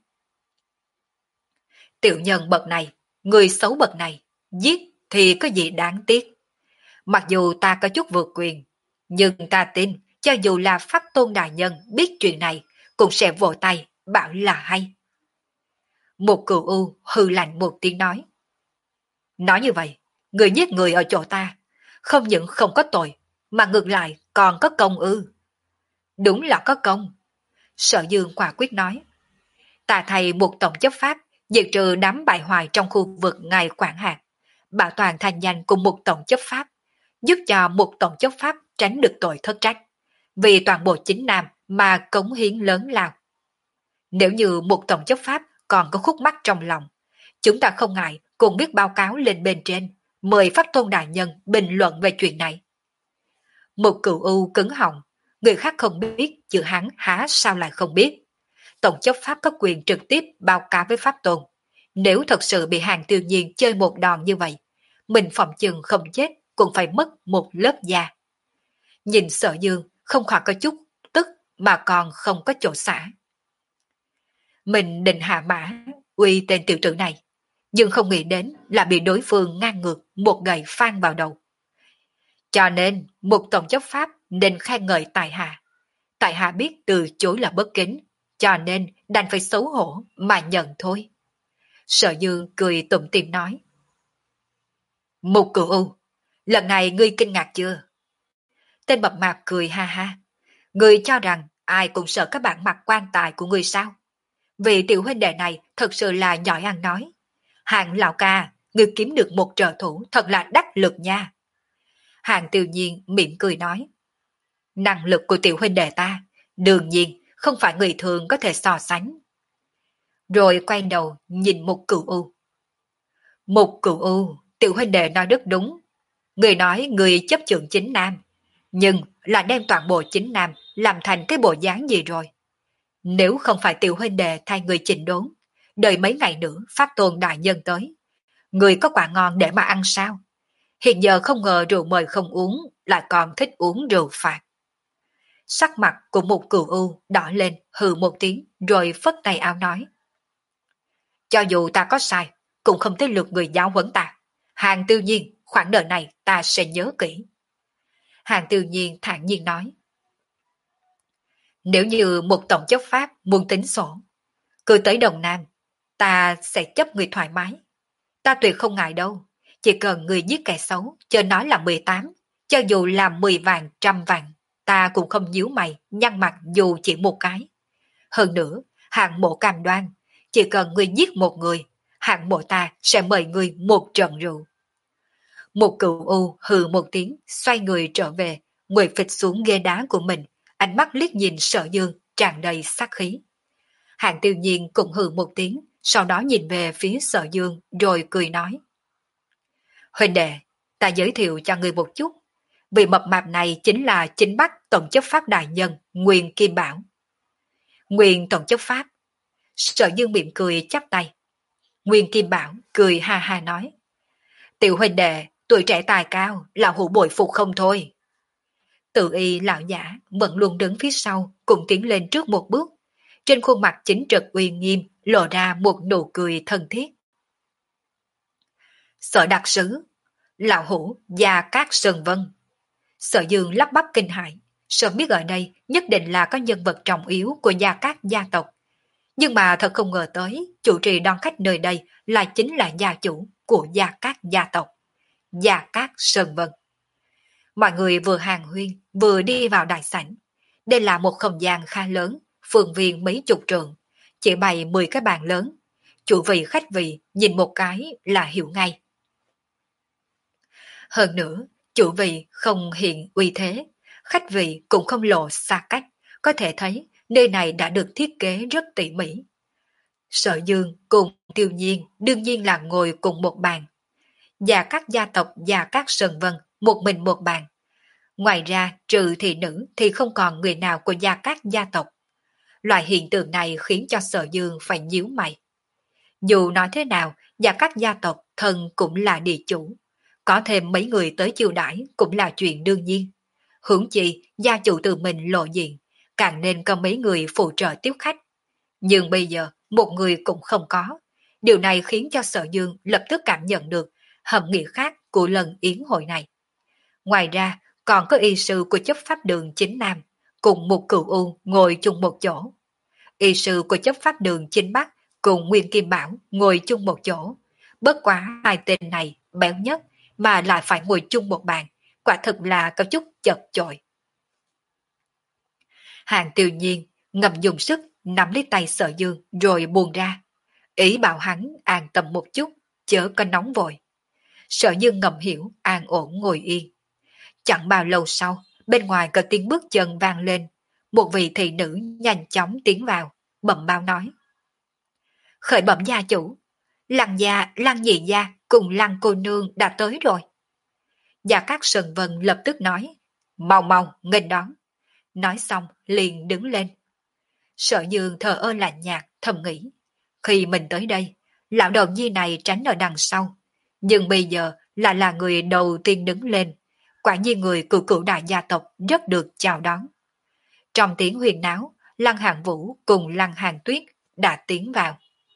Tiểu nhân bậc này, người xấu bậc này, giết thì có gì đáng tiếc. Mặc dù ta có chút vượt quyền, nhưng ta tin, cho dù là Pháp Tôn Đại Nhân biết chuyện này, cũng sẽ vỗ tay, bảo là hay. Một cựu u hư lạnh một tiếng nói. Nói như vậy, người giết người ở chỗ ta, không những không có tội, mà ngược lại còn có công ư. Đúng là có công. Sở Dương quả quyết nói. Ta thay một tổng chấp pháp, diệt trừ đám bại hoại trong khu vực ngài quản hạt, bảo toàn thành danh cùng một tổng chấp pháp, giúp cho một tổng chấp pháp tránh được tội thất trách, vì toàn bộ chính nam mà cống hiến lớn lao. Nếu như một tổng chấp pháp còn có khúc mắc trong lòng, chúng ta không ngại cùng biết báo cáo lên bên trên, mời Pháp Tôn Đại Nhân bình luận về chuyện này. Một cựu u cứng họng, người khác không biết, chứ hắn há sao lại không biết. Tổng chấp pháp có quyền trực tiếp báo cáo với Pháp Tôn. Nếu thật sự bị Hàng Tiêu Nhiên chơi một đòn như vậy, mình phòng chừng không chết cũng phải mất một lớp da. Nhìn Sở Dương không khỏi có chút tức mà còn không có chỗ xả. Mình định hạ mã uy tên tiểu tử này, nhưng không nghĩ đến là bị đối phương ngang ngược một gậy phang vào đầu. Cho nên một tổng chấp pháp nên khen ngợi tại hạ. Tại hạ biết từ chối là bất kính, cho nên đành phải xấu hổ mà nhận thôi. Sở Dương cười tủm tỉm nói. Mục Cửu U, lần này ngươi kinh ngạc chưa? Tên mập mạp cười ha ha. Ngươi cho rằng ai cũng sợ các bạn mặc quan tài của ngươi sao? Vị tiểu huynh đệ này thật sự là giỏi ăn nói. Hàng lão ca, ngươi kiếm được một trợ thủ thật là đắc lực nha. Hàng Tiêu Nhiên mỉm cười nói. Năng lực của tiểu huynh đệ ta, đương nhiên không phải người thường có thể so sánh. Rồi quay đầu nhìn Mục Cửu U. Mục Cửu U, tiểu huynh đệ nói rất đúng. Người nói người chấp trưởng chính nam, nhưng là đem toàn bộ chính nam làm thành cái bộ dáng gì rồi. Nếu không phải tiểu huynh đệ thay người chỉnh đốn, đợi mấy ngày nữa Pháp Tôn Đại Nhân tới, người có quả ngon để mà ăn sao? Hiện giờ không ngờ rượu mời không uống, lại còn thích uống rượu phạt. Sắc mặt của một cừu u đỏ lên hừ một tiếng rồi phất tay áo nói. Cho dù ta có sai, cũng không tới lượt người giáo huấn ta. Hàng Tiêu Nhiên, khoản nợ này ta sẽ nhớ kỹ. Hàng Tiêu Nhiên thản nhiên nói. Nếu như một tổng chấp pháp muốn tính sổ, cứ tới Đồng Nam, ta sẽ chấp người thoải mái. Ta tuyệt không ngại đâu, chỉ cần người giết kẻ xấu, cho nói là mười tám, cho dù là mười vạn, trăm vạn, ta cũng không nhíu mày, nhăn mặt dù chỉ một cái. Hơn nữa, hạng mộ cam đoan, chỉ cần người giết một người, hạng mộ ta sẽ mời người một trận rượu. Một cựu u hừ một tiếng, xoay người trở về, ngồi phịch xuống ghế đá của mình, ánh mắt liếc nhìn Sở Dương tràn đầy sát khí. Hạng Tiêu Nhiên cũng hừ một tiếng, sau đó nhìn về phía Sở Dương rồi cười nói. Huynh đệ, ta giới thiệu cho người một chút. Vị mập mạp này chính là chính Bắc Tổng chấp pháp đại nhân Nguyên Kim Bảo. Nguyên Tổng chấp pháp. Sở Dương mỉm cười chắp tay. Nguyên Kim Bảo cười ha ha nói. Tiểu huynh đệ, tuổi trẻ tài cao, là hữu bội phục không thôi. Tự y lão giả vẫn luôn đứng phía sau, cùng tiến lên trước một bước. Trên khuôn mặt chính trực uy nghiêm lộ ra một nụ cười thân thiết. Sở đặc sứ, lão hữu Gia Cát Sơn Vân. Sở Dương lắp bắp kinh hãi, sớm biết ở đây nhất định là có nhân vật trọng yếu của Gia Cát gia tộc. Nhưng mà thật không ngờ tới, chủ trì đón khách nơi đây là chính là gia chủ của Gia Cát gia tộc, Gia Cát Sơn Vân. Mọi người vừa hàng huyên, vừa đi vào đại sảnh. Đây là một không gian khá lớn, phương viên mấy chục trường, chỉ bày mười cái bàn lớn. Chủ vị khách vị nhìn một cái là hiểu ngay. Hơn nữa, chủ vị không hiện uy thế, khách vị cũng không lộ xa cách, có thể thấy nơi này đã được thiết kế rất tỉ mỉ. Sở Dương cùng Tiêu Nhiên đương nhiên là ngồi cùng một bàn. Và các gia tộc và các Sơn Vân một mình một bàn. Ngoài ra trừ thị nữ thì không còn người nào của Gia Cát gia tộc. Loại hiện tượng này khiến cho Sở Dương phải nhíu mày. Dù nói thế nào, Gia Cát gia tộc thân cũng là địa chủ. Có thêm mấy người tới chiêu đãi cũng là chuyện đương nhiên. Hưởng chi gia chủ tự mình lộ diện, càng nên có mấy người phụ trợ tiếp khách. Nhưng bây giờ, một người cũng không có. Điều này khiến cho Sở Dương lập tức cảm nhận được hầm nghĩa khác của lần yến hội này. Ngoài ra, còn có y sư của chấp pháp đường chính Nam, cùng một cựu U ngồi chung một chỗ. Y sư của chấp pháp đường chính Bắc cùng Nguyên Kim Bảo ngồi chung một chỗ. Bất quá hai tên này béo nhất mà lại phải ngồi chung một bàn, quả thực là có chút chật chội. Hàng Tiêu Nhiên ngầm dùng sức nắm lấy tay Sở Dương rồi buông ra. Ý bảo hắn an tâm một chút, chớ có nóng vội. Sở Dương ngầm hiểu an ổn ngồi yên. Chẳng bao lâu sau, bên ngoài có tiếng bước chân vang lên. Một vị thị nữ nhanh chóng tiến vào, bẩm báo nói. Khởi bẩm gia chủ, Lăng gia, Lăng nhị gia cùng Lăng cô nương đã tới rồi. Gia Cát Sơn Vân lập tức nói, mau mau nghênh đón. Nói xong liền đứng lên. Sở Dương thờ ơ lạnh nhạt thầm nghĩ, khi mình tới đây, lão đầu nhi này tránh ở đằng sau, nhưng bây giờ là là người đầu tiên đứng lên. Quả nhiên người của cửu đại gia tộc rất được chào đón. Trong tiếng huyền náo, Lăng Hàn Vũ cùng Lăng Hàn Tuyết đã tiến vào.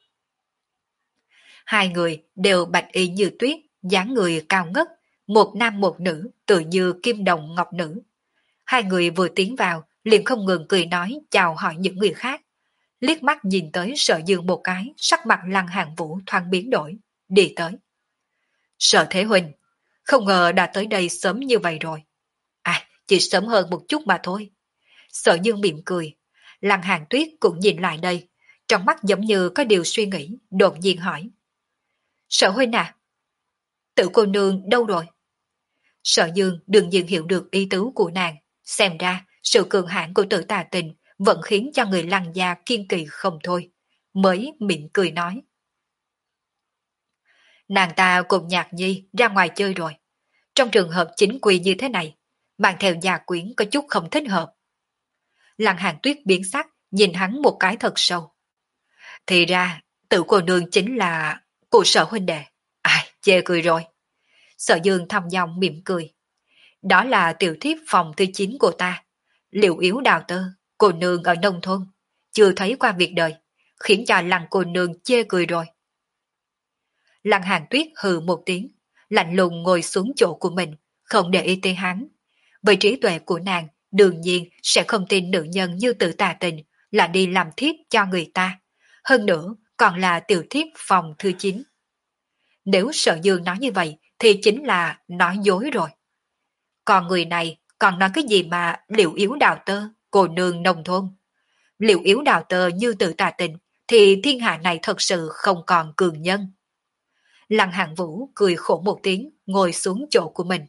Hai người đều bạch y như tuyết, dáng người cao ngất, một nam một nữ tự như kim đồng ngọc nữ. Hai người vừa tiến vào liền không ngừng cười nói chào hỏi những người khác. Liếc mắt nhìn tới Sở Dương một cái, sắc mặt Lăng Hàn Vũ thoáng biến đổi, đi tới. Sở Thế Huynh, không ngờ đã tới đây sớm như vậy rồi. À, chỉ sớm hơn một chút mà thôi. Sở Dương mỉm cười. Lăng Hàn Tuyết cũng nhìn lại đây, trong mắt giống như có điều suy nghĩ, đột nhiên hỏi. Sở Huynh à? Tự cô nương đâu rồi? Sở Dương đương nhiên hiểu được ý tứ của nàng. Xem ra, sự cường hãn của Tử Tà Tình vẫn khiến cho người Lăng gia kiên kỳ không thôi. Mới mỉm cười nói. Nàng ta cùng Nhạc Nhi ra ngoài chơi rồi. Trong trường hợp chính quy như thế này, mang theo gia quyến có chút không thích hợp. Lăng Hàn Tuyết biến sắc, nhìn hắn một cái thật sâu. Thì ra, tự cô nương chính là của Sở huynh đệ. Ai, chê cười rồi. Sở Dương thầm dòng mỉm cười. Đó là tiểu thiếp phòng thứ chín của ta. Liệu yếu đào tơ, cô nương ở nông thôn. Chưa thấy qua việc đời, khiến cho Lăng cô nương chê cười rồi. Lăng Hàn Tuyết hừ một tiếng, lạnh lùng ngồi xuống chỗ của mình, không để ý tới hắn. Với trí tuệ của nàng, đương nhiên sẽ không tin nữ nhân như Tử Tà Tình là đi làm thiếp cho người ta. Hơn nữa, còn là tiểu thiếp phòng thứ chín. Nếu Sở Dương nói như vậy, thì chính là nói dối rồi. Còn người này còn nói cái gì mà liệu yếu đào tơ, cô nương nông thôn. Liệu yếu đào tơ như Tử Tà Tình, thì thiên hạ này thật sự không còn cường nhân. Lăng Hàn Vũ cười khổ một tiếng, ngồi xuống chỗ của mình.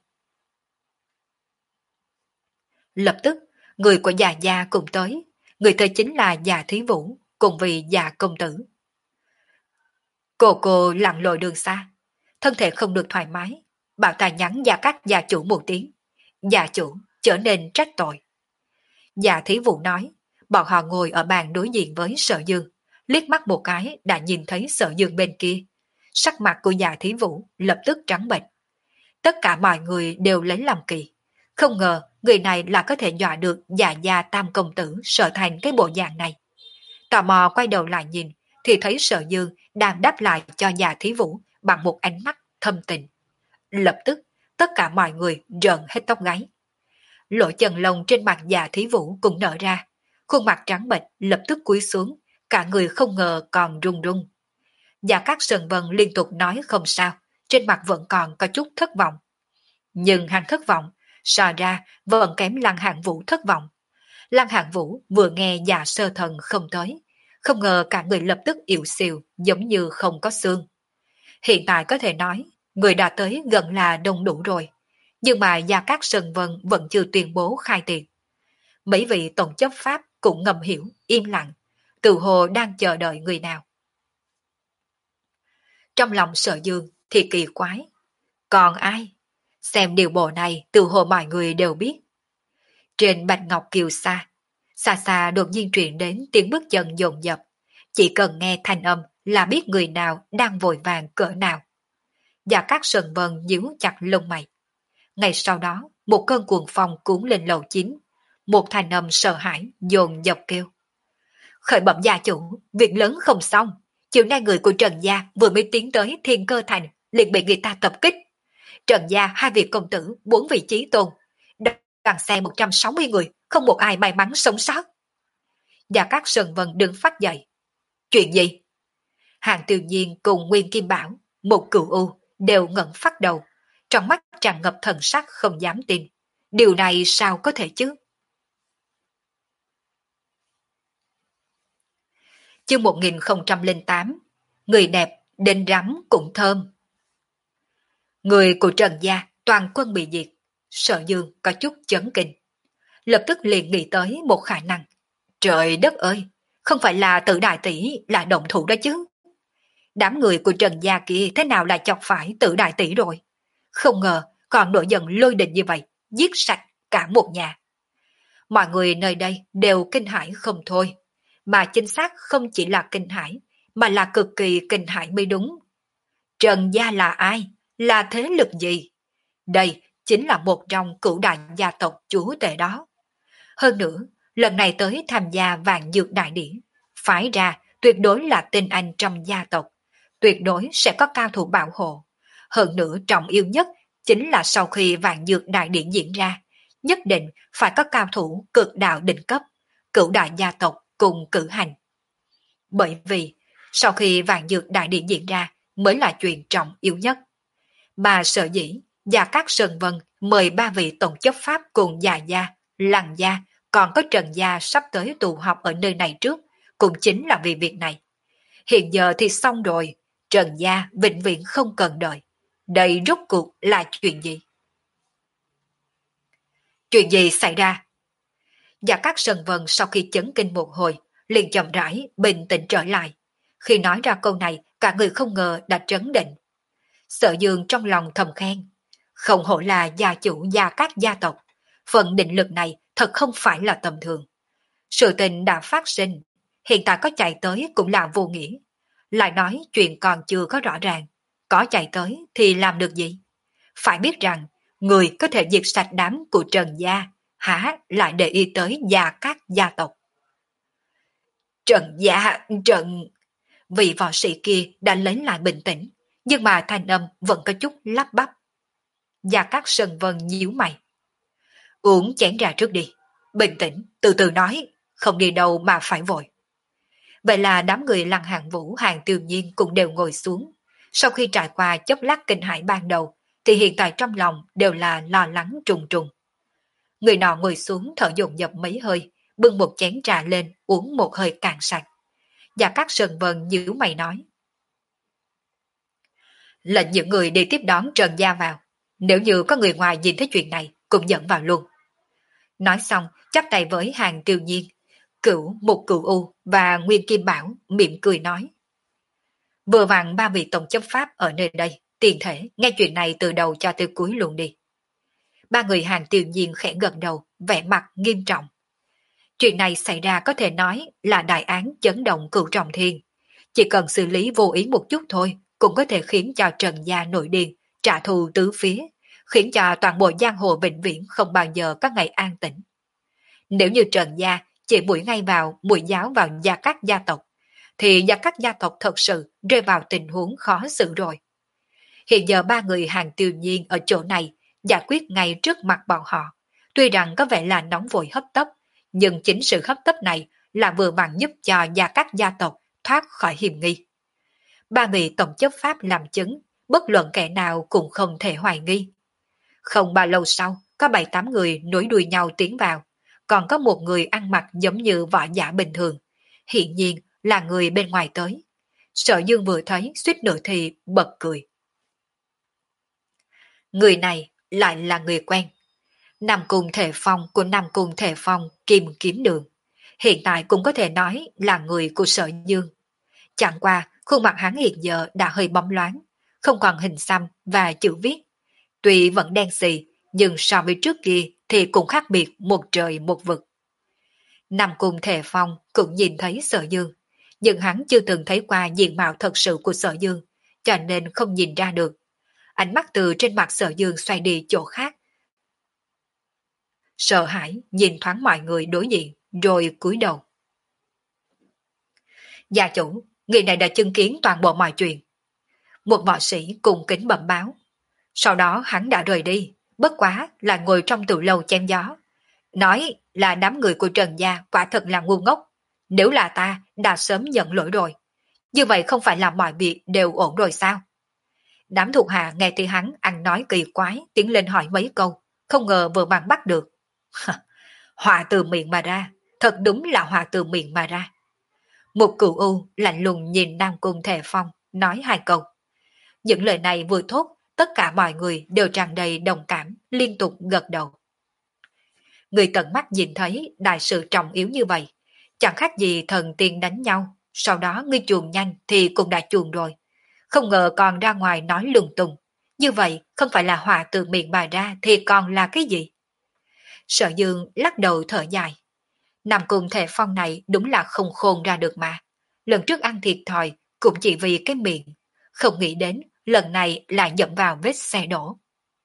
Lập tức, người của già gia cùng tới, người tới chính là già Thí Vũ, cùng vì già công tử. Cô cô lặn lội đường xa, thân thể không được thoải mái, bảo ta nhắn Gia Cát gia chủ một tiếng. Gia chủ trở nên trách tội. Già Thí Vũ nói, bọn họ ngồi ở bàn đối diện với Sở Dương, liếc mắt một cái đã nhìn thấy Sở Dương bên kia. Sắc mặt của già Thí Vũ lập tức trắng bệch. Tất cả mọi người đều lấy làm kỳ. Không ngờ người này là có thể dọa được già gia tam công tử Sở thành cái bộ dạng này. Tò mò quay đầu lại nhìn, thì thấy Sở Dương đang đáp lại cho già Thí Vũ bằng một ánh mắt thâm tình. Lập tức, tất cả mọi người rợn hết tóc gáy. Lỗ chân lông trên mặt già Thí Vũ cũng nở ra, khuôn mặt trắng bệch lập tức cúi xuống, cả người không ngờ còn run run. Gia Cát Sơn Vân liên tục nói không sao, trên mặt vẫn còn có chút thất vọng. Nhưng hắn thất vọng, so ra vẫn kém Lăng Hàn Vũ thất vọng. Lăng Hàn Vũ vừa nghe già sơ thần không tới, không ngờ cả người lập tức yếu xìu, giống như không có xương. Hiện tại có thể nói, người đã tới gần là đông đủ rồi, nhưng mà Gia Cát Sơn Vân vẫn chưa tuyên bố khai tiệc. Mấy vị tổng chấp pháp cũng ngầm hiểu, im lặng, tự hồ đang chờ đợi người nào. Trong lòng Sở Dương thì kỳ quái. Còn ai? Xem điều bộ này từ hồ mọi người đều biết. Trên Bạch Ngọc Kiều xa, xa xa đột nhiên truyền đến tiếng bước chân dồn dập. Chỉ cần nghe thanh âm là biết người nào đang vội vàng cỡ nào. Và các Sơn Vân nhíu chặt lông mày. Ngay sau đó, một cơn cuồng phong cuốn lên lầu chín. Một thanh âm sợ hãi dồn dập kêu. Khởi bẩm gia chủ, việc lớn không xong. Chiều nay người của Trần Gia vừa mới tiến tới Thiên Cơ Thành, liền bị người ta tập kích. Trần Gia hai vị công tử, bốn vị chí tôn. Đoàn xe một trăm sáu mươi người, không một ai may mắn sống sót. Gia Cát Sơn Vân đứng phát dậy. Chuyện gì? Hàng Tiêu Nhiên cùng Nguyên Kim Bảo, một cựu u, đều ngẩng phát đầu. Trong mắt tràn ngập thần sắc không dám tin. Điều này sao có thể chứ? Chương một nghìn không trăm lẻ tám. Người đẹp, đến rắm cũng thơm. Người của Trần Gia toàn quân bị diệt. Sở Dương có chút chấn kinh. Lập tức liền nghĩ tới một khả năng. Trời đất ơi, không phải là Tự Đại Tỷ là động thủ đó chứ. Đám người của Trần Gia kia thế nào lại chọc phải Tự Đại Tỷ rồi. Không ngờ còn nổi giận lôi đình như vậy, giết sạch cả một nhà. Mọi người nơi đây đều kinh hãi không thôi. Mà chính xác không chỉ là kinh hãi, mà là cực kỳ kinh hãi mới đúng. Trần Gia là ai? Là thế lực gì? Đây chính là một trong cửu đại gia tộc chúa tể đó. Hơn nữa, lần này tới tham gia vạn dược đại điển, phái ra tuyệt đối là tinh anh trong gia tộc, tuyệt đối sẽ có cao thủ bảo hộ. Hơn nữa trọng yêu nhất chính là sau khi vạn dược đại điển diễn ra, nhất định phải có cao thủ cực đạo đỉnh cấp, cửu đại gia tộc cùng cử hành. Bởi vì sau khi vạn dược đại điển diễn ra mới là chuyện trọng yếu nhất. Mà sở dĩ Gia Cát Sơn Vân mời ba vị tổng chấp pháp cùng Già Gia, Lăng Gia, còn có Trần Gia sắp tới tụ họp ở nơi này trước, cũng chính là vì việc này. Hiện giờ thì xong rồi, Trần Gia vĩnh viễn không cần đợi. Đây rốt cuộc là chuyện gì? Chuyện gì xảy ra? Gia Cát Sơn Vân sau khi chấn kinh một hồi, liền chậm rãi, bình tĩnh trở lại. Khi nói ra câu này, cả người không ngờ đã trấn định. Sở Dương trong lòng thầm khen. Không hổ là gia chủ Gia Cát gia tộc. Phần định lực này thật không phải là tầm thường. Sự tình đã phát sinh, hiện tại có chạy tới cũng là vô nghĩa. Lại nói chuyện còn chưa có rõ ràng. Có chạy tới thì làm được gì? Phải biết rằng, người có thể diệt sạch đám của Trần Gia, hả lại để ý tới Gia Cát gia tộc. Trần Gia, Trần... Vị võ sĩ kia đã lấy lại bình tĩnh, nhưng mà thanh âm vẫn có chút lắp bắp. Gia Cát Sơn Vân nhíu mày. Uống chén trà trước đi, bình tĩnh, từ từ nói, không đi đâu mà phải vội. Vậy là đám người Lăng Hàn Vũ, Hàng Tiêu Nhiên cũng đều ngồi xuống. Sau khi trải qua chốc lát kinh hãi ban đầu, thì hiện tại trong lòng đều là lo lắng trùng trùng. Người nọ ngồi xuống thở dồn dập mấy hơi, bưng một chén trà lên uống một hơi cạn sạch. Gia Cát Sơn Vân nhíu mày nói. Lệnh những người đi tiếp đón Trần Gia vào. Nếu như có người ngoài nhìn thấy chuyện này, cũng dẫn vào luôn. Nói xong, chắp tay với Hàng Tiêu Nhiên, Cửu, một cửu U và Nguyên Kim Bảo mỉm cười nói. Vừa vặn ba vị tổng chấp pháp ở nơi đây, tiền thể, nghe chuyện này từ đầu cho tới cuối luôn đi. Ba người Hàng Tiêu Nhiên khẽ gật đầu, vẻ mặt nghiêm trọng. Chuyện này xảy ra có thể nói là đại án chấn động cửu trọng thiên. Chỉ cần xử lý vô ý một chút thôi, cũng có thể khiến cho Trần Gia nổi điên, trả thù tứ phía, khiến cho toàn bộ giang hồ vĩnh viễn không bao giờ có ngày an tĩnh. Nếu như Trần Gia chỉ mũi ngay vào mũi giáo vào Gia Cát gia tộc, thì Gia Cát gia tộc thật sự rơi vào tình huống khó xử rồi. Hiện giờ ba người Hàng Tiêu Nhiên ở chỗ này giải quyết ngay trước mặt bọn họ, tuy rằng có vẻ là nóng vội hấp tấp, nhưng chính sự hấp tấp này là vừa bằng giúp cho Gia Cát gia tộc thoát khỏi hiểm nghi. Ba vị tổng chấp pháp làm chứng, bất luận kẻ nào cũng không thể hoài nghi. Không bao lâu sau, có bảy tám người nối đuôi nhau tiến vào, còn có một người ăn mặc giống như võ giả bình thường, hiện nhiên là người bên ngoài tới. Sở Dương vừa thấy suýt nữa thì bật cười. Người này lại là người quen. Nam Cung Thể Phong của Nam Cung Thể Phong Kim Kiếm Đường, hiện tại cũng có thể nói là người của Sở Dương. Chẳng qua, khuôn mặt hắn hiện giờ đã hơi bóng loáng, không còn hình xăm và chữ viết. Tuy vẫn đen xì, nhưng so với trước kia thì cũng khác biệt một trời một vực. Nam Cung Thể Phong cũng nhìn thấy Sở Dương, nhưng hắn chưa từng thấy qua diện mạo thật sự của Sở Dương, cho nên không nhìn ra được. Ánh mắt từ trên mặt Sở Dương xoay đi chỗ khác. sợ hãi nhìn thoáng mọi người đối diện, rồi cúi đầu. Gia chủ, người này đã chứng kiến toàn bộ mọi chuyện. Một võ sĩ cùng kính bẩm báo. Sau đó hắn đã rời đi, bất quá là ngồi trong tủ lâu chém gió. Nói là đám người của Trần Gia quả thật là ngu ngốc. Nếu là ta, đã sớm nhận lỗi rồi. Như vậy không phải là mọi việc đều ổn rồi sao? Đám thuộc hạ nghe thì hắn ăn nói kỳ quái, tiến lên hỏi mấy câu, không ngờ vừa vặn bắt được. Họa từ miệng mà ra, thật đúng là họa từ miệng mà ra. Một cựu u lạnh lùng nhìn Nam Cung Thề Phong, nói hai câu. Những lời này vừa thốt, tất cả mọi người đều tràn đầy đồng cảm, liên tục gật đầu. Người tận mắt nhìn thấy đại sự trọng yếu như vậy, chẳng khác gì thần tiên đánh nhau, sau đó ngươi chuồn nhanh thì cũng đã chuồn rồi. Không ngờ còn ra ngoài nói lung tung. Như vậy không phải là họa từ miệng mà ra thì còn là cái gì? Sở Dương lắc đầu thở dài. Nam Cung Thề Phong này đúng là không khôn ra được mà. Lần trước ăn thiệt thòi cũng chỉ vì cái miệng. Không nghĩ đến lần này lại dẫm vào vết xe đổ.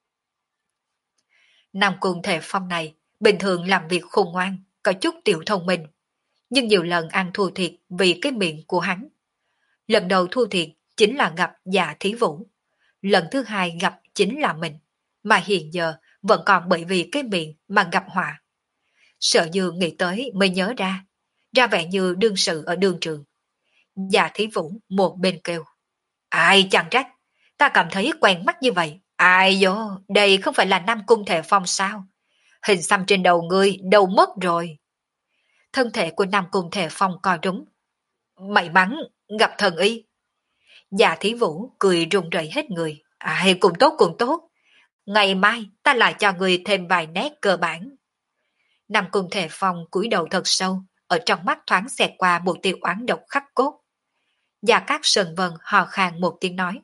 Nam Cung Thề Phong này bình thường làm việc khôn ngoan, có chút tiểu thông minh. Nhưng nhiều lần ăn thua thiệt vì cái miệng của hắn. Lần đầu thua thiệt chính là gặp Dạ Thí Vũ. Lần thứ hai gặp chính là mình. Mà hiện giờ vẫn còn bởi vì cái miệng mà gặp họa. Sợ Dương nghĩ tới mới nhớ ra. Ra vẻ như đương sự ở đương trường. Dạ Thí Vũ một bên kêu. Ai chẳng trách. Ta cảm thấy quen mắt như vậy. Ai vô, đây không phải là Nam Cung Thề Phong sao? Hình xăm trên đầu ngươi đâu mất rồi. Thân thể của Nam Cung Thề Phong co rúm. May mắn gặp thần y. Dạ Thí Vũ cười rụng rẩy hết người. Ai cũng tốt cũng tốt. Ngày mai ta lại cho người thêm vài nét cơ bản. Nam Cung Thề Phong cúi đầu thật sâu, ở trong mắt thoáng xẹt qua một tia oán độc khắc cốt. Gia Cát Sơn Vân hò khan một tiếng nói.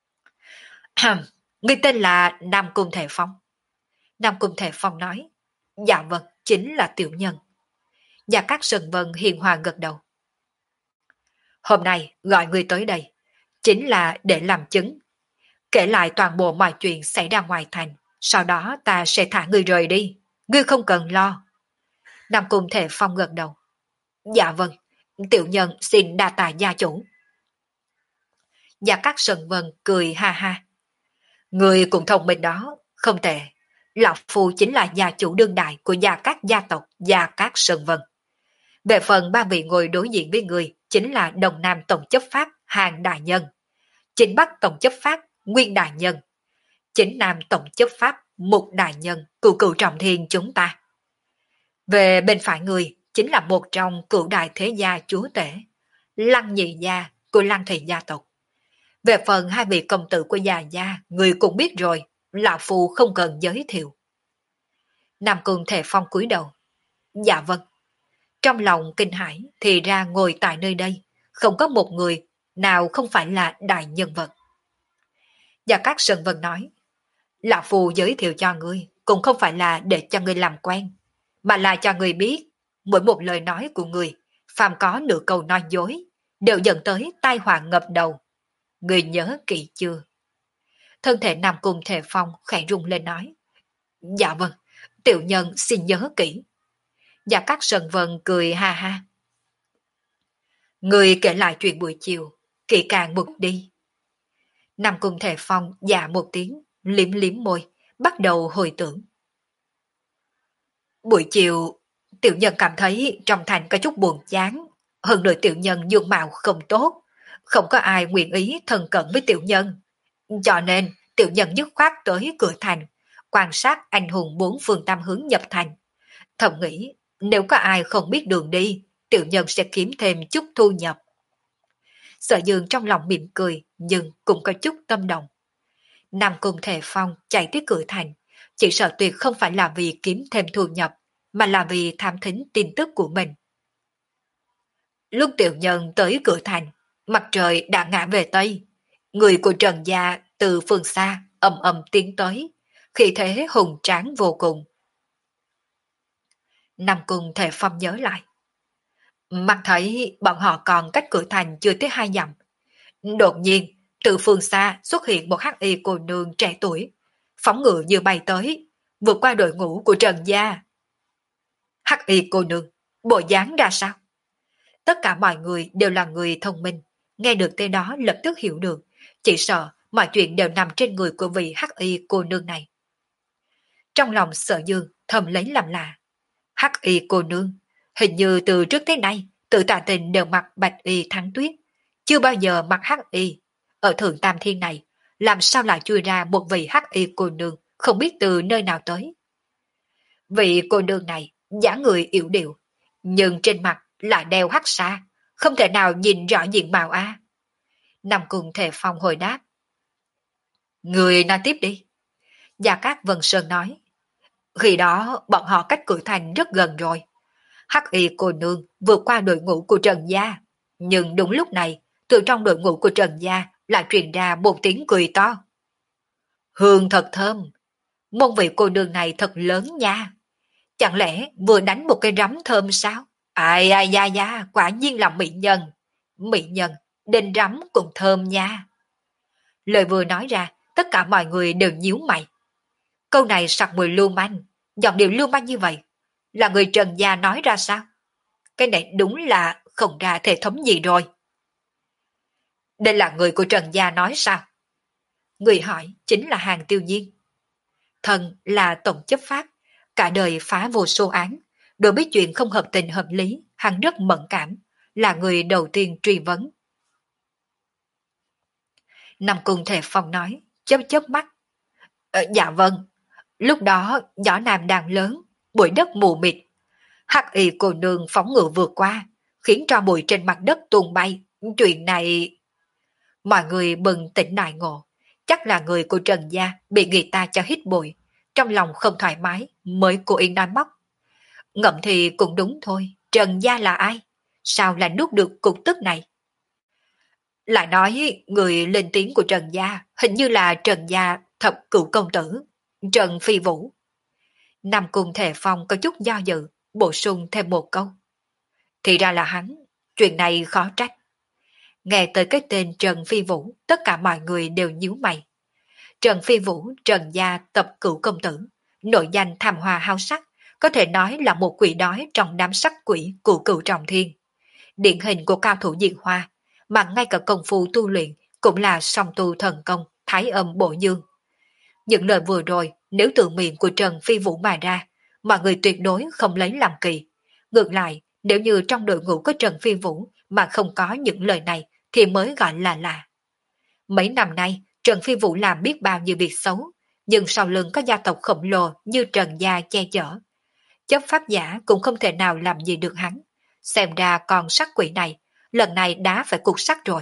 Người tên là Nam Cung Thề Phong. Nam Cung Thề Phong nói. Dạ vâng, chính là tiểu nhân. Gia Cát Sơn Vân hiền hòa gật đầu. Hôm nay gọi người tới đây, chính là để làm chứng. Kể lại toàn bộ mọi chuyện xảy ra ngoài thành, sau đó ta sẽ thả người rời đi. Ngươi không cần lo. Nam Cung Thề Phong gật đầu. Dạ vâng, tiểu nhân xin đa tạ gia chủ. Gia Cát Sơn Vân cười ha ha. Người cũng thông minh đó, không tệ. Lão Phu chính là gia chủ đương đại của Gia Cát gia tộc Gia Cát Sơn Vân. Về phần ba vị ngồi đối diện với người chính là Đồng Nam Tổng chấp pháp Hàng Đại Nhân, Chính Bắc Tổng chấp pháp Nguyên Đại Nhân, Chính Nam Tổng chấp pháp Mục Đại Nhân, cựu cựu trọng thiên chúng ta. Về bên phải người chính là một trong cựu đại thế gia chúa tể, Lăng Nhị Gia của Lăng Thị gia tộc. Về phần hai vị công tử của Già Gia, người cũng biết rồi, Lão Phu không cần giới thiệu. Nam Cung Thề Phong cúi đầu. Dạ vâng. Trong lòng kinh hãi thì ra ngồi tại nơi đây, không có một người nào không phải là đại nhân vật. Gia Cát Sơn Vân nói, Lão Phu giới thiệu cho ngươi cũng không phải là để cho ngươi làm quen, mà là cho ngươi biết, mỗi một lời nói của ngươi, phàm có nửa câu nói dối, đều dẫn tới tai họa ngập đầu. Ngươi nhớ kỹ chưa? Thân thể Nam Cung Thề Phong khẽ rung lên nói, dạ vâng, tiểu nhân xin nhớ kỹ. Gia Cát Sơn Vân cười ha ha. Người kể lại chuyện buổi chiều, kỹ càng một đi. Nam Cung Thề Phong dạ một tiếng, liếm liếm môi, bắt đầu hồi tưởng. Buổi chiều, tiểu nhân cảm thấy trong thành có chút buồn chán, hơn nữa tiểu nhân dung mạo không tốt, không có ai nguyện ý thân cận với tiểu nhân. Cho nên, tiểu nhân dứt khoát tới cửa thành, quan sát anh hùng bốn phương tam hướng nhập thành. Thầm nghĩ, nếu có ai không biết đường đi, tiểu nhân sẽ kiếm thêm chút thu nhập. Sở Dương trong lòng mỉm cười, nhưng cũng có chút tâm động. Nam Cung Thề Phong chạy tới cửa thành, chỉ sợ tuyệt không phải là vì kiếm thêm thu nhập, mà là vì tham thính tin tức của mình. Lúc tiểu nhân tới cửa thành, mặt trời đã ngã về Tây. Người của Trần Gia từ phương xa ầm ầm tiến tới, khí thế hùng tráng vô cùng. Nam Cung Thề Phong nhớ lại. Mặt thấy bọn họ còn cách cửa thành chưa tới hai dặm. Đột nhiên, từ phương xa xuất hiện một hắc y cô nương trẻ tuổi, phóng ngựa như bay tới, vượt qua đội ngũ của Trần Gia, Hắc y cô nương, bộ dáng ra sao? Tất cả mọi người đều là người thông minh, nghe được tên đó lập tức hiểu được, chỉ sợ mọi chuyện đều nằm trên người của vị hắc y cô nương này. Trong lòng Sở Dương thầm lấy làm lạ. Hắc y cô nương, hình như từ trước tới nay, tự tạ tình đều mặc bạch y thắng tuyết, chưa bao giờ mặc hắc y. Ở Thượng Tam Thiên này, làm sao lại chui ra một vị hắc y cô nương không biết từ nơi nào tới. Vị cô nương này, dáng người yểu điệu, nhưng trên mặt lại đeo hắc sa, không thể nào nhìn rõ diện mạo a. Nằm cùng Thể Phong hồi đáp. Người nói tiếp đi. Gia Cát Vân Sơn nói. Khi đó bọn họ cách Cửu Thành rất gần rồi. Hắc y cô nương vượt qua đội ngũ của Trần Gia. Nhưng đúng lúc này, từ trong đội ngũ của Trần Gia lại truyền ra một tiếng cười to. Hương thật thơm. Môn vị cô nương này thật lớn nha. Chẳng lẽ vừa đánh một cây rắm thơm sao? Ai ai da da, quả nhiên là mỹ nhân. Mỹ nhân, đinh rắm cũng thơm nha. Lời vừa nói ra, tất cả mọi người đều nhíu mày. Câu này sặc mùi lưu manh, giọng điệu lưu manh như vậy. Là người Trần Gia nói ra sao? Cái này đúng là không ra thể thống gì rồi. Đây là người của Trần Gia nói sao? Người hỏi chính là Hàng Tiêu Nhiên. Thần là tổng chấp pháp, cả đời phá vô số án, đối biết chuyện không hợp tình hợp lý, hắn rất mẫn cảm, là người đầu tiên truy vấn. Nằm cùng Thể Phong nói, chớp chớp mắt. Ờ, dạ vâng, lúc đó gió nam đang lớn, bụi đất mù mịt. Hắc y cô nương phóng ngựa vượt qua, khiến cho bụi trên mặt đất tuôn bay. Chuyện này... Mọi người bừng tỉnh đại ngộ, chắc là người của Trần Gia bị người ta cho hít bụi, trong lòng không thoải mái mới cố ý nói móc. Ngậm thì cũng đúng thôi, Trần Gia là ai? Sao lại nuốt được cục tức này? Lại nói người lên tiếng của Trần Gia hình như là Trần Gia thập cửu công tử, Trần Phi Vũ. Nằm cùng Thể Phong có chút do dự, bổ sung thêm một câu. Thì ra là hắn, chuyện này khó trách. Nghe tới cái tên Trần Phi Vũ, tất cả mọi người đều nhíu mày. Trần Phi Vũ, Trần Gia tập cửu công tử, nội danh tham hoa hao sắc, có thể nói là một quỷ đói trong đám sắc quỷ của cửu trọng thiên. Điển hình của cao thủ diện hoa, mà ngay cả công phu tu luyện cũng là song tu thần công, thái âm bổ dương. Những lời vừa rồi, nếu từ miệng của Trần Phi Vũ mà ra, mọi người tuyệt đối không lấy làm kỳ. Ngược lại, nếu như trong đội ngũ có Trần Phi Vũ mà không có những lời này, thì mới gọi là lạ. Mấy năm nay, Trần Phi Vũ làm biết bao nhiêu việc xấu, nhưng sau lưng có gia tộc khổng lồ như Trần Gia che chở. Chấp pháp giả cũng không thể nào làm gì được hắn. Xem ra con sắc quỷ này, lần này đã phải cục sắt rồi.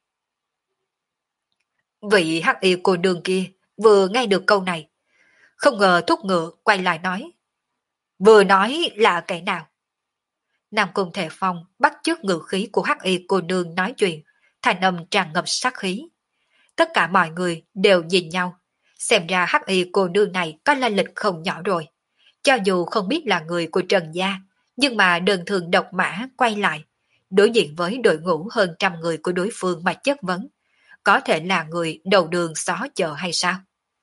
Vị hắc y cô nương kia vừa nghe được câu này, không ngờ thúc ngựa quay lại nói. Vừa nói là kẻ nào? Nam Cung Thể Phong bắt chước ngữ khí của hắc y cô nương nói chuyện, thành âm tràn ngập sát khí. Tất cả mọi người đều nhìn nhau, xem ra hắc y cô nương này có lai lịch không nhỏ rồi. Cho dù không biết là người của Trần Gia, nhưng mà đơn thường độc mã quay lại, đối diện với đội ngũ hơn trăm người của đối phương mà chất vấn, có thể là người đầu đường xó chợ hay sao?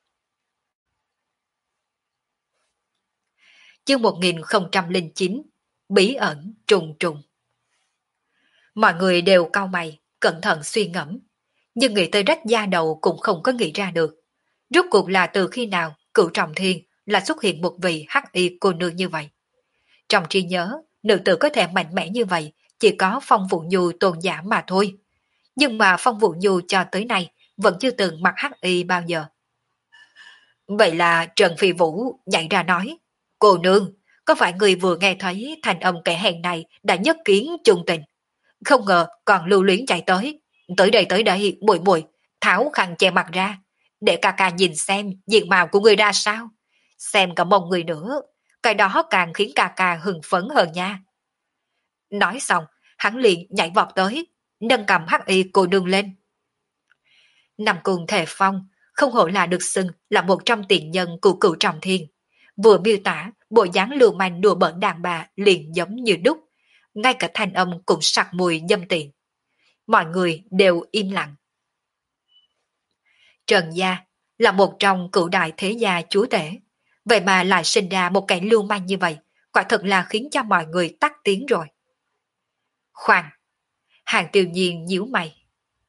Chương một nghìn không trăm lẻ chín, bí ẩn trùng trùng. Mọi người đều cau mày, cẩn thận suy ngẫm, nhưng nghĩ tới rách da đầu cũng không có nghĩ ra được. Rốt cuộc là từ khi nào Cửu Trọng Thiên là xuất hiện một vị hắc y cô nương như vậy? Trong trí nhớ, nữ tử có thể mạnh mẽ như vậy chỉ có Phong Vũ Nhu tôn giả mà thôi. Nhưng mà Phong Vũ Nhu cho tới nay vẫn chưa từng mặc hắc y bao giờ. Vậy là Trần Phi Vũ nhảy ra nói, cô nương, có phải người vừa nghe thấy thành âm kẻ hèn này đã nhất kiến chung tình? Không ngờ còn lưu luyến chạy tới. Tới đây tới đây, bụi bụi, tháo khăn che mặt ra, để ca ca nhìn xem diện mạo của người ra sao. Xem cả mông người nữa, cái đó càng khiến ca ca hưng phấn hơn nha. Nói xong, hắn liền nhảy vọt tới, nâng cầm hắc y cô nương lên. Nằm cùng Thể Phong, không hổ là được xưng là một trong tiền nhân của Cửu Trọng Thiên. Vừa miêu tả, bộ dáng lưu manh đùa bỡn đàn bà liền giống như đúc, ngay cả thanh âm cũng sặc mùi dâm tiện. Mọi người đều im lặng. Trần Gia là một trong cửu đại thế gia chúa tể, vậy mà lại sinh ra một kẻ lưu manh như vậy, quả thật là khiến cho mọi người tắt tiếng rồi. Khoan, Hàng Tiêu Nhiên nhíu mày.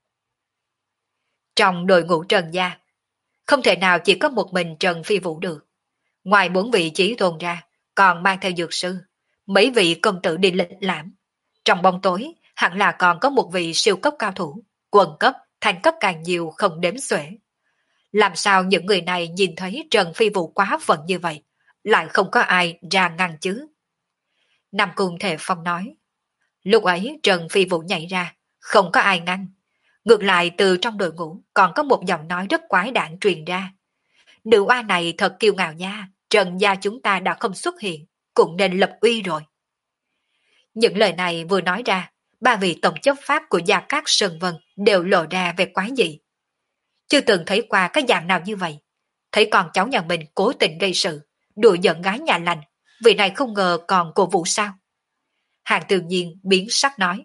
Trong đội ngũ Trần gia, không thể nào chỉ có một mình Trần Phi Vũ được. Ngoài bốn vị chí tôn ra, còn mang theo dược sư, mấy vị công tử đi lịch lãm. Trong bóng tối, hẳn là còn có một vị siêu cấp cao thủ, quần cấp, thành cấp càng nhiều không đếm xuể. Làm sao những người này nhìn thấy Trần Phi Vũ quá phận như vậy, lại không có ai ra ngăn chứ? Nam Cung Thể Phong nói. Lúc ấy Trần Phi Vũ nhảy ra, không có ai ngăn. Ngược lại từ trong đội ngũ còn có một giọng nói rất quái đản truyền ra. Nữ oa này thật kiêu ngạo nha, Trần gia chúng ta đã không xuất hiện, cũng nên lập uy rồi. Những lời này vừa nói ra, ba vị tổng chấp pháp của Gia Cát Sơn Vân đều lộ ra về quái dị. Chưa từng thấy qua cái dạng nào như vậy. Thấy con cháu nhà mình cố tình gây sự, đùa giận gái nhà lành, vị này không ngờ còn cổ vũ sao? Hàng Tự Nhiên biến sắc nói.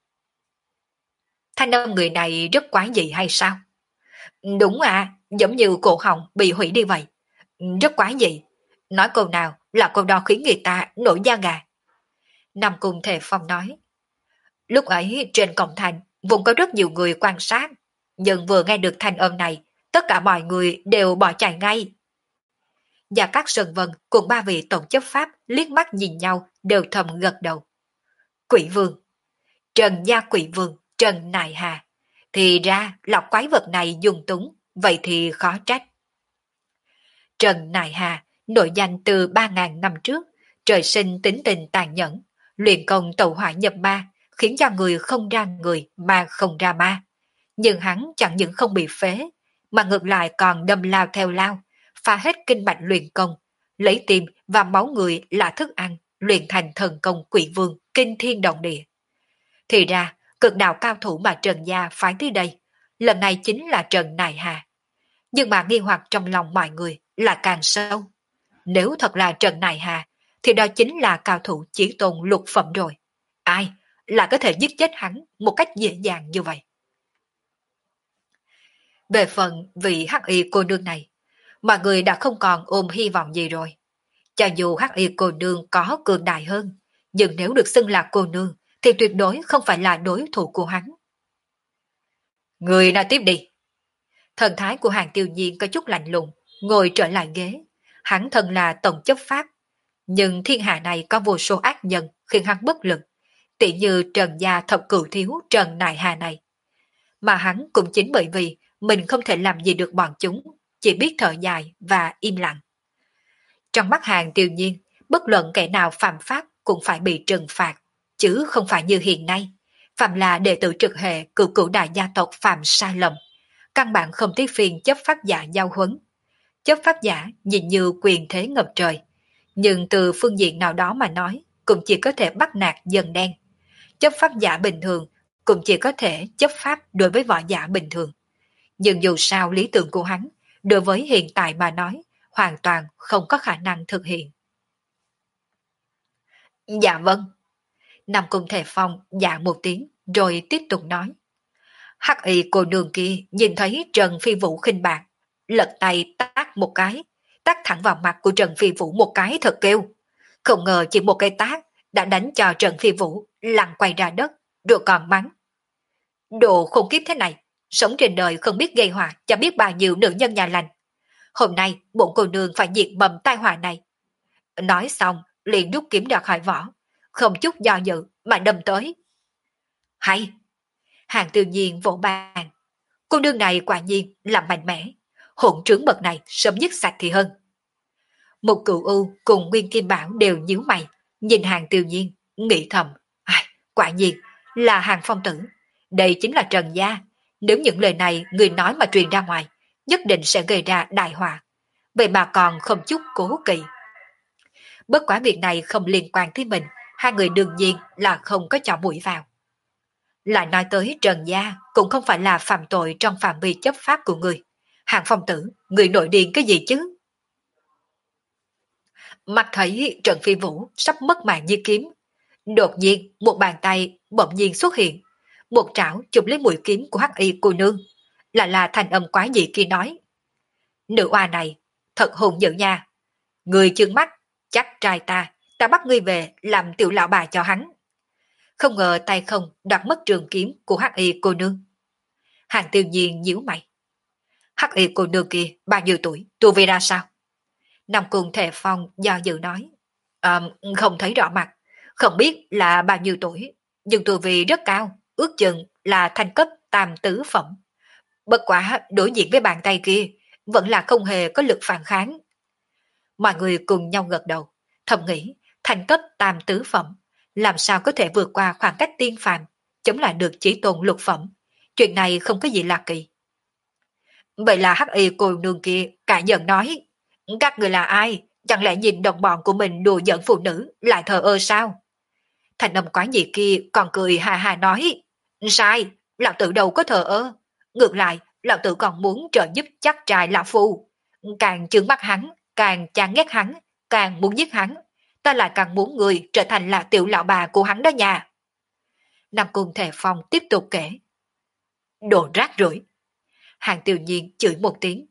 Thanh âm người này rất quái dị hay sao? Đúng à, giống như cổ họng bị hủy đi vậy. Rất quái dị. Nói câu nào là câu đó khiến người ta nổi da gà. Nam Cung Thể Phong nói. Lúc ấy trên cổng thành vùng có rất nhiều người quan sát, nhưng vừa nghe được thanh âm này, tất cả mọi người đều bỏ chạy ngay. Và các Sơn Vân cùng ba vị tổng chấp pháp liếc mắt nhìn nhau đều thầm gật đầu. Quỷ vương, Trần gia quỷ vương, Trần Nại Hà, thì ra là quái vật này dùng túng, vậy thì khó trách. Trần Nại Hà nổi danh từ ba ngàn năm trước, trời sinh tính tình tàn nhẫn, luyện công tẩu hỏa nhập ma, khiến cho người không ra người mà không ra ma. Nhưng hắn chẳng những không bị phế, mà ngược lại còn đâm lao theo lao, phá hết kinh mạch luyện công, lấy tim và máu người là thức ăn, luyện thành thần công quỷ vương, kinh thiên động địa. Thì ra, cực đạo cao thủ mà Trần gia phái tới đây, lần này chính là Trần Nại Hà. Nhưng mà nghi hoặc trong lòng mọi người là càng sâu. Nếu thật là Trần Nại Hà, thì đó chính là cao thủ chí tôn lục phẩm rồi. Ai là có thể giết chết hắn một cách dễ dàng như vậy? Về phần vị hắc y cô nương này, mọi người đã không còn ôm hy vọng gì rồi. Cho dù hắc y cô nương có cường đại hơn, nhưng nếu được xưng là cô nương, thì tuyệt đối không phải là đối thủ của hắn. Người nào tiếp đi. Thần thái của Hàng Tiêu Nhiên có chút lạnh lùng, ngồi trở lại ghế. Hắn thân là tổng chấp pháp, nhưng thiên hạ này có vô số ác nhân khiến hắn bất lực, tỉ như Trần gia thập cửu thiếu Trần Nại Hà này. Mà hắn cũng chính bởi vì mình không thể làm gì được bọn chúng, chỉ biết thở dài và im lặng. Trong mắt Hàng Tiêu Nhiên, bất luận kẻ nào phạm pháp cũng phải bị trừng phạt, chứ không phải như hiện nay. Phạm là đệ tử trực hệ cửu cửu đại gia tộc phạm sai lầm, căn bản không tiếc phiền chấp pháp giả giao huấn. Chấp pháp giả nhìn như quyền thế ngập trời, nhưng từ phương diện nào đó mà nói, cũng chỉ có thể bắt nạt dân đen. Chấp pháp giả bình thường cũng chỉ có thể chấp pháp đối với võ giả bình thường. Nhưng dù sao lý tưởng của hắn, đối với hiện tại mà nói, hoàn toàn không có khả năng thực hiện. Dạ vâng. Nam Cung Thể Phong dạ một tiếng, rồi tiếp tục nói. Hắc y cô nương kia nhìn thấy Trần Phi Vũ khinh bạc, lật tay tát một cái, tát thẳng vào mặt của Trần Phi Vũ một cái thật kêu. Không ngờ chỉ một cái tát đã đánh cho Trần Phi Vũ lăn quay ra đất, rồi còn mắng. Đồ khủng khiếp thế này, sống trên đời không biết gây họa cho biết bao nhiêu nữ nhân nhà lành. Hôm nay bổn cô nương phải diệt mầm tai họa này. Nói xong liền rút kiếm ra khỏi vỏ, không chút do dự mà đâm tới. Hay! Hàng Tự Nhiên vỗ bàn. Cô nương này quả nhiên là mạnh mẽ, hỗn trướng bậc này sớm dứt sạch thì hơn. Một cựu u cùng Nguyên Kim Bảo đều nhíu mày, nhìn Hàng Tự Nhiên, nghĩ thầm. Ai, quả nhiên là Hàng Phong tử. Đây chính là Trần gia. Nếu những lời này người nói mà truyền ra ngoài, nhất định sẽ gây ra đại họa. Vậy mà còn không chút cố kỵ. Bất quá việc này không liên quan tới mình, hai người đương nhiên là không có chọn mũi vào. Lại nói tới Trần gia cũng không phải là phạm tội trong phạm vi chấp pháp của người. Hàng Phong tử, người nổi điên cái gì chứ? Mặt thấy Trần Phi Vũ sắp mất mạng như kiếm. Đột nhiên một bàn tay bỗng nhiên xuất hiện, một trảo chụp lấy mũi kiếm của hắc y cô nương. Là là thành âm quái dị kia nói. Nữ oa này thật hùng dữ nha. Người chương mắt chắc trai ta ta bắt ngươi về làm tiểu lão bà cho hắn. Không ngờ tay không đoạt mất trường kiếm của hắc y cô nương. Hàng Tiêu Nhiên nhíu mày. Hắc y cô nương kia bao nhiêu tuổi, tu vi ra sao? Nam Cung Thề Phong do dự nói. À, không thấy rõ mặt, không biết là bao nhiêu tuổi, nhưng tu vi rất cao, ước chừng là thành cấp tam tứ phẩm. Bất quả đối diện với bàn tay kia, vẫn là không hề có lực phản kháng. Mọi người cùng nhau gật đầu, thầm nghĩ thành cấp tam tứ phẩm, làm sao có thể vượt qua khoảng cách tiên phàm, chống lại được chỉ tôn lục phẩm. Chuyện này không có gì lạ kỳ. Vậy là hắc y cô nương kia cả giận nói, các người là ai? Chẳng lẽ nhìn đồng bọn của mình đùa giỡn phụ nữ lại thờ ơ sao? Thành âm quái dị kia còn cười hà hà nói, sai, lão tử đâu có thờ ơ. Ngược lại, lão tử còn muốn trợ giúp chắc trai lão phu. Càng chướng mắt hắn, càng chán ghét hắn, càng muốn giết hắn. Ta lại càng muốn người trở thành là tiểu lão bà của hắn đó nha. Nam Cung Thề Phong tiếp tục kể. Đồ rác rưởi. Hàng Tiêu Nhiên chửi một tiếng.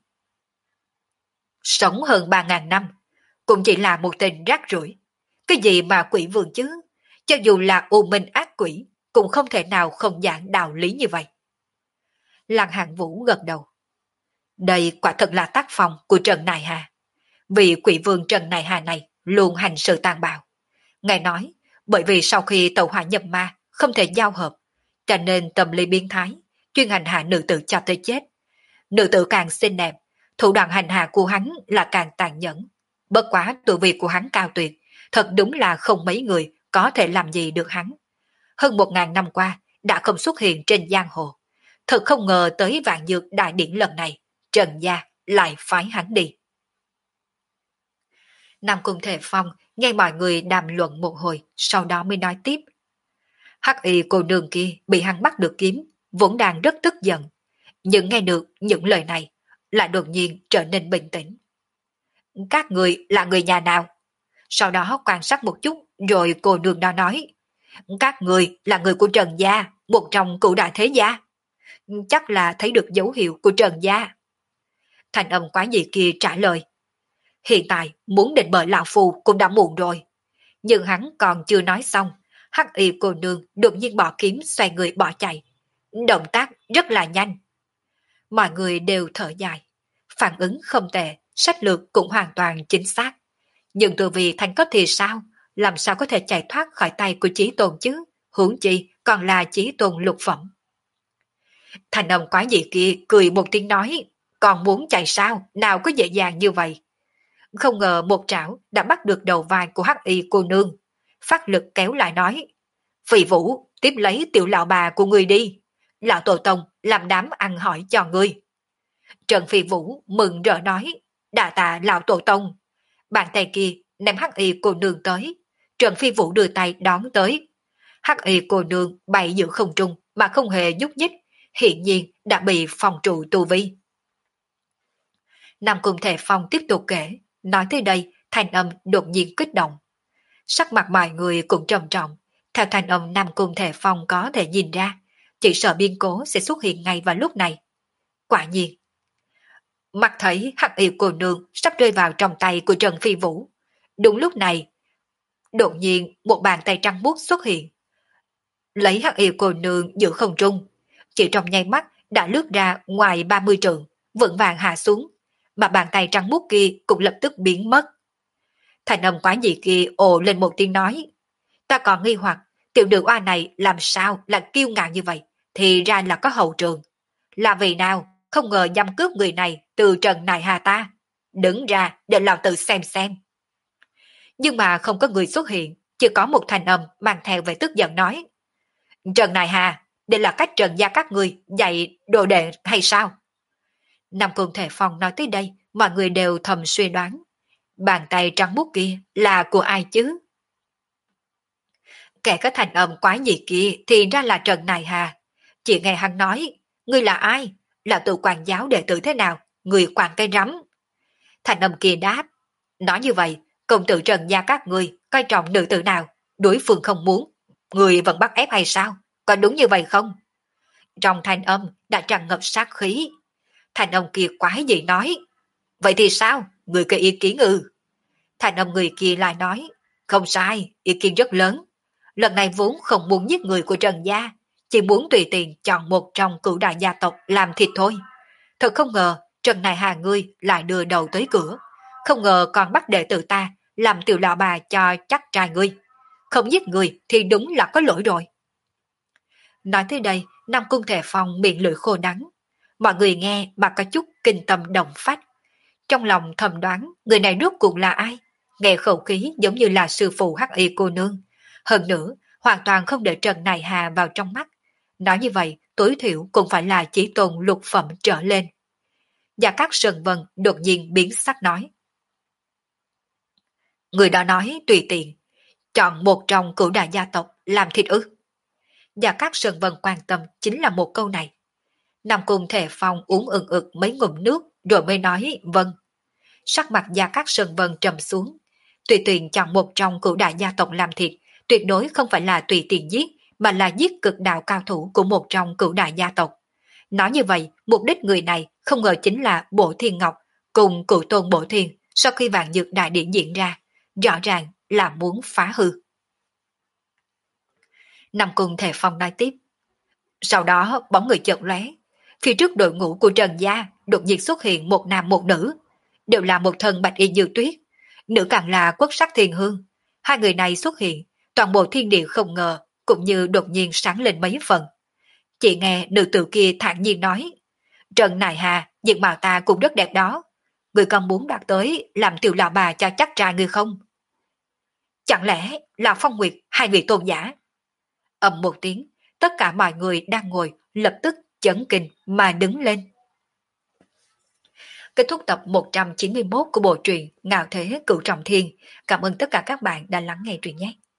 Sống hơn ba ngàn năm, cũng chỉ là một tên rác rưởi. Cái gì mà quỷ vương chứ? Cho dù là u minh ác quỷ, cũng không thể nào không giảng đạo lý như vậy. Lăng Hạng Vũ gật đầu. Đây quả thật là tác phong của Trần Nài Hà. Vì quỷ vương Trần Nài Hà này luôn hành sự tàn bạo. Ngài nói, bởi vì sau khi tẩu hỏa nhập ma không thể giao hợp, cho nên tâm lý biến thái, chuyên hành hạ nữ tử cho tới chết. Nữ tử càng xinh đẹp, thủ đoạn hành hạ của hắn là càng tàn nhẫn. Bất quá tu vi của hắn cao tuyệt, thật đúng là không mấy người có thể làm gì được hắn. Hơn một ngàn năm qua đã không xuất hiện trên giang hồ. Thật không ngờ tới Vạn Dược đại điển lần này, Trần gia lại phái hắn đi. Nam Cung Thề Phong nghe mọi người đàm luận một hồi, sau đó mới nói tiếp. Hắc y cô nương kia bị hắn bắt được kiếm, vốn đang rất tức giận. Nhưng nghe được những lời này, lại đột nhiên trở nên bình tĩnh. Các người là người nhà nào? Sau đó quan sát một chút, rồi cô nương đó nói. Các người là người của Trần gia, một trong cửu đại thế gia. Chắc là thấy được dấu hiệu của Trần gia. Thành âm quái dị kia trả lời. Hiện tại muốn định bợ lão phù cũng đã muộn rồi. Nhưng hắn còn chưa nói xong, hắc y cô nương đột nhiên bỏ kiếm xoay người bỏ chạy. Động tác rất là nhanh. Mọi người đều thở dài. Phản ứng không tệ, sách lược cũng hoàn toàn chính xác. Nhưng từ vì thành cấp thì sao? Làm sao có thể chạy thoát khỏi tay của Chí Tôn chứ? Huống chi còn là Chí Tôn lục phẩm. Thành âm quái dị kia cười một tiếng nói, còn muốn chạy sao? Nào có dễ dàng như vậy? Không ngờ một trảo đã bắt được đầu vai của hắc y cô nương. Phát lực kéo lại nói, Phỉ Vũ, tiếp lấy tiểu lão bà của người đi. Lão Tổ Tông làm đám ăn hỏi cho ngươi. Trần Phi Vũ mừng rỡ nói, đà tạ lão Tổ Tông. Bàn tay kia ném hắc y cô nương tới. Trần Phi Vũ đưa tay đón tới. Hắc y cô nương bay giữa không trung mà không hề nhúc nhích, hiện nhiên đã bị phòng trụ tu vi. Nam Cung Thề Phong tiếp tục kể, nói tới đây, thanh âm đột nhiên kích động. Sắc mặt mọi người cũng trầm trọng, theo thanh âm Nam Cung Thề Phong có thể nhìn ra, chỉ sợ biên cố sẽ xuất hiện ngay vào lúc này. Quả nhiên, mắt thấy hắc y cô nương sắp rơi vào trong tay của Trần Phi Vũ. Đúng lúc này, đột nhiên một bàn tay trắng buốt xuất hiện. Lấy hắc y cô nương giữa không trung, chỉ trong nháy mắt đã lướt ra ngoài ba mươi trượng, vững vàng hạ xuống, mà bàn tay trắng muốt kia cũng lập tức biến mất. Thành âm quái dị kia ồ lên một tiếng nói, ta còn nghi hoặc tiểu nữ oa này làm sao là kiêu ngạo như vậy, thì ra là có hậu trường. Là vì nào, không ngờ giam cướp người này từ Trần Nài Hà ta. Đứng ra để lão tự xem xem. Nhưng mà không có người xuất hiện, chỉ có một thành âm mang theo vẻ tức giận nói, Trần Nài Hà, đây là cách Trần gia các người dạy đồ đệ hay sao? Nam Cung Thể Phong nói tới đây, mọi người đều thầm suy đoán. Bàn tay trắng muốt kia là của ai chứ? Kẻ có thành âm quái dị kia thì ra là Trần Nài Hà. Chỉ nghe hắn nói, ngươi là ai? Là tự quản giáo đệ tử thế nào? Người quản cây rắm. Thành âm kia đáp, nói như vậy, công tử Trần gia các ngươi coi trọng nữ tử nào? Đối phương không muốn, người vẫn bắt ép hay sao? Có đúng như vậy không? Trong thanh âm đã tràn ngập sát khí. Thành âm kia quái dị nói, vậy thì sao? Người có ý kiến ư? Thành âm người kia lại nói, Không sai, ý kiến rất lớn. Lần này vốn không muốn giết người của Trần Gia, chỉ muốn tùy tiện chọn một trong cửu đại gia tộc làm thịt thôi. Thật không ngờ, Trần Này Hà ngươi lại đưa đầu tới cửa. Không ngờ còn bắt đệ tử ta làm tiểu lão bà cho chắc trai ngươi. Không giết người thì đúng là có lỗi rồi. Nói tới đây, Nam Cung Thể Phong miệng lưỡi khô đắng. Mọi người nghe mà có chút kinh tâm động phách. Trong lòng thầm đoán người này rốt cuộc là ai? Nghe khẩu khí giống như là sư phụ hắc y cô nương. Hơn nữa, hoàn toàn không để Trần Này Hà vào trong mắt. Nói như vậy, tối thiểu cũng phải là chỉ tôn lục phẩm trở lên. Gia Cát Sơn Vân đột nhiên biến sắc nói. Người đó nói tùy tiện, chọn một trong cửu đại gia tộc làm thịt ư. Gia Cát Sơn Vân quan tâm chính là một câu này. Nam Cung Thể Phong uống ừng ực mấy ngụm nước rồi mới nói vâng. Sắc mặt Gia Cát Sơn Vân trầm xuống. Tùy tiện chọn một trong cửu đại gia tộc làm thịt, tuyệt đối không phải là tùy tiện giết, mà là giết cực đạo cao thủ của một trong cửu đại gia tộc. Nói như vậy, mục đích người này không ngờ chính là Bổ Thiên Ngọc cùng cửu tôn Bổ Thiên sau khi vạn dược đại điển diễn ra, rõ ràng là muốn phá hư. Nam Cung Thể Phong nói tiếp. Sau đó bóng người chợt lóe, phía trước đội ngũ của Trần Gia đột nhiên xuất hiện một nam một nữ, đều là một thân bạch y như tuyết, nữ càng là quốc sắc thiên hương. Hai người này xuất hiện, toàn bộ thiên địa không ngờ cũng như đột nhiên sáng lên mấy phần. Chị nghe nữ tử kia thản nhiên nói, Trần Nài Hà, diện mạo ta cũng rất đẹp đó. Người còn muốn đạt tới làm tiểu lão bà cho chắc trai người không? Chẳng lẽ là Phong Nguyệt hai vị tôn giả? Ầm một tiếng, tất cả mọi người đang ngồi lập tức chấn kinh mà đứng lên. Kết thúc tập một trăm chín mươi mốt của bộ truyện Ngạo Thế Cửu Trọng Thiên. Cảm ơn tất cả các bạn đã lắng nghe truyện nhé.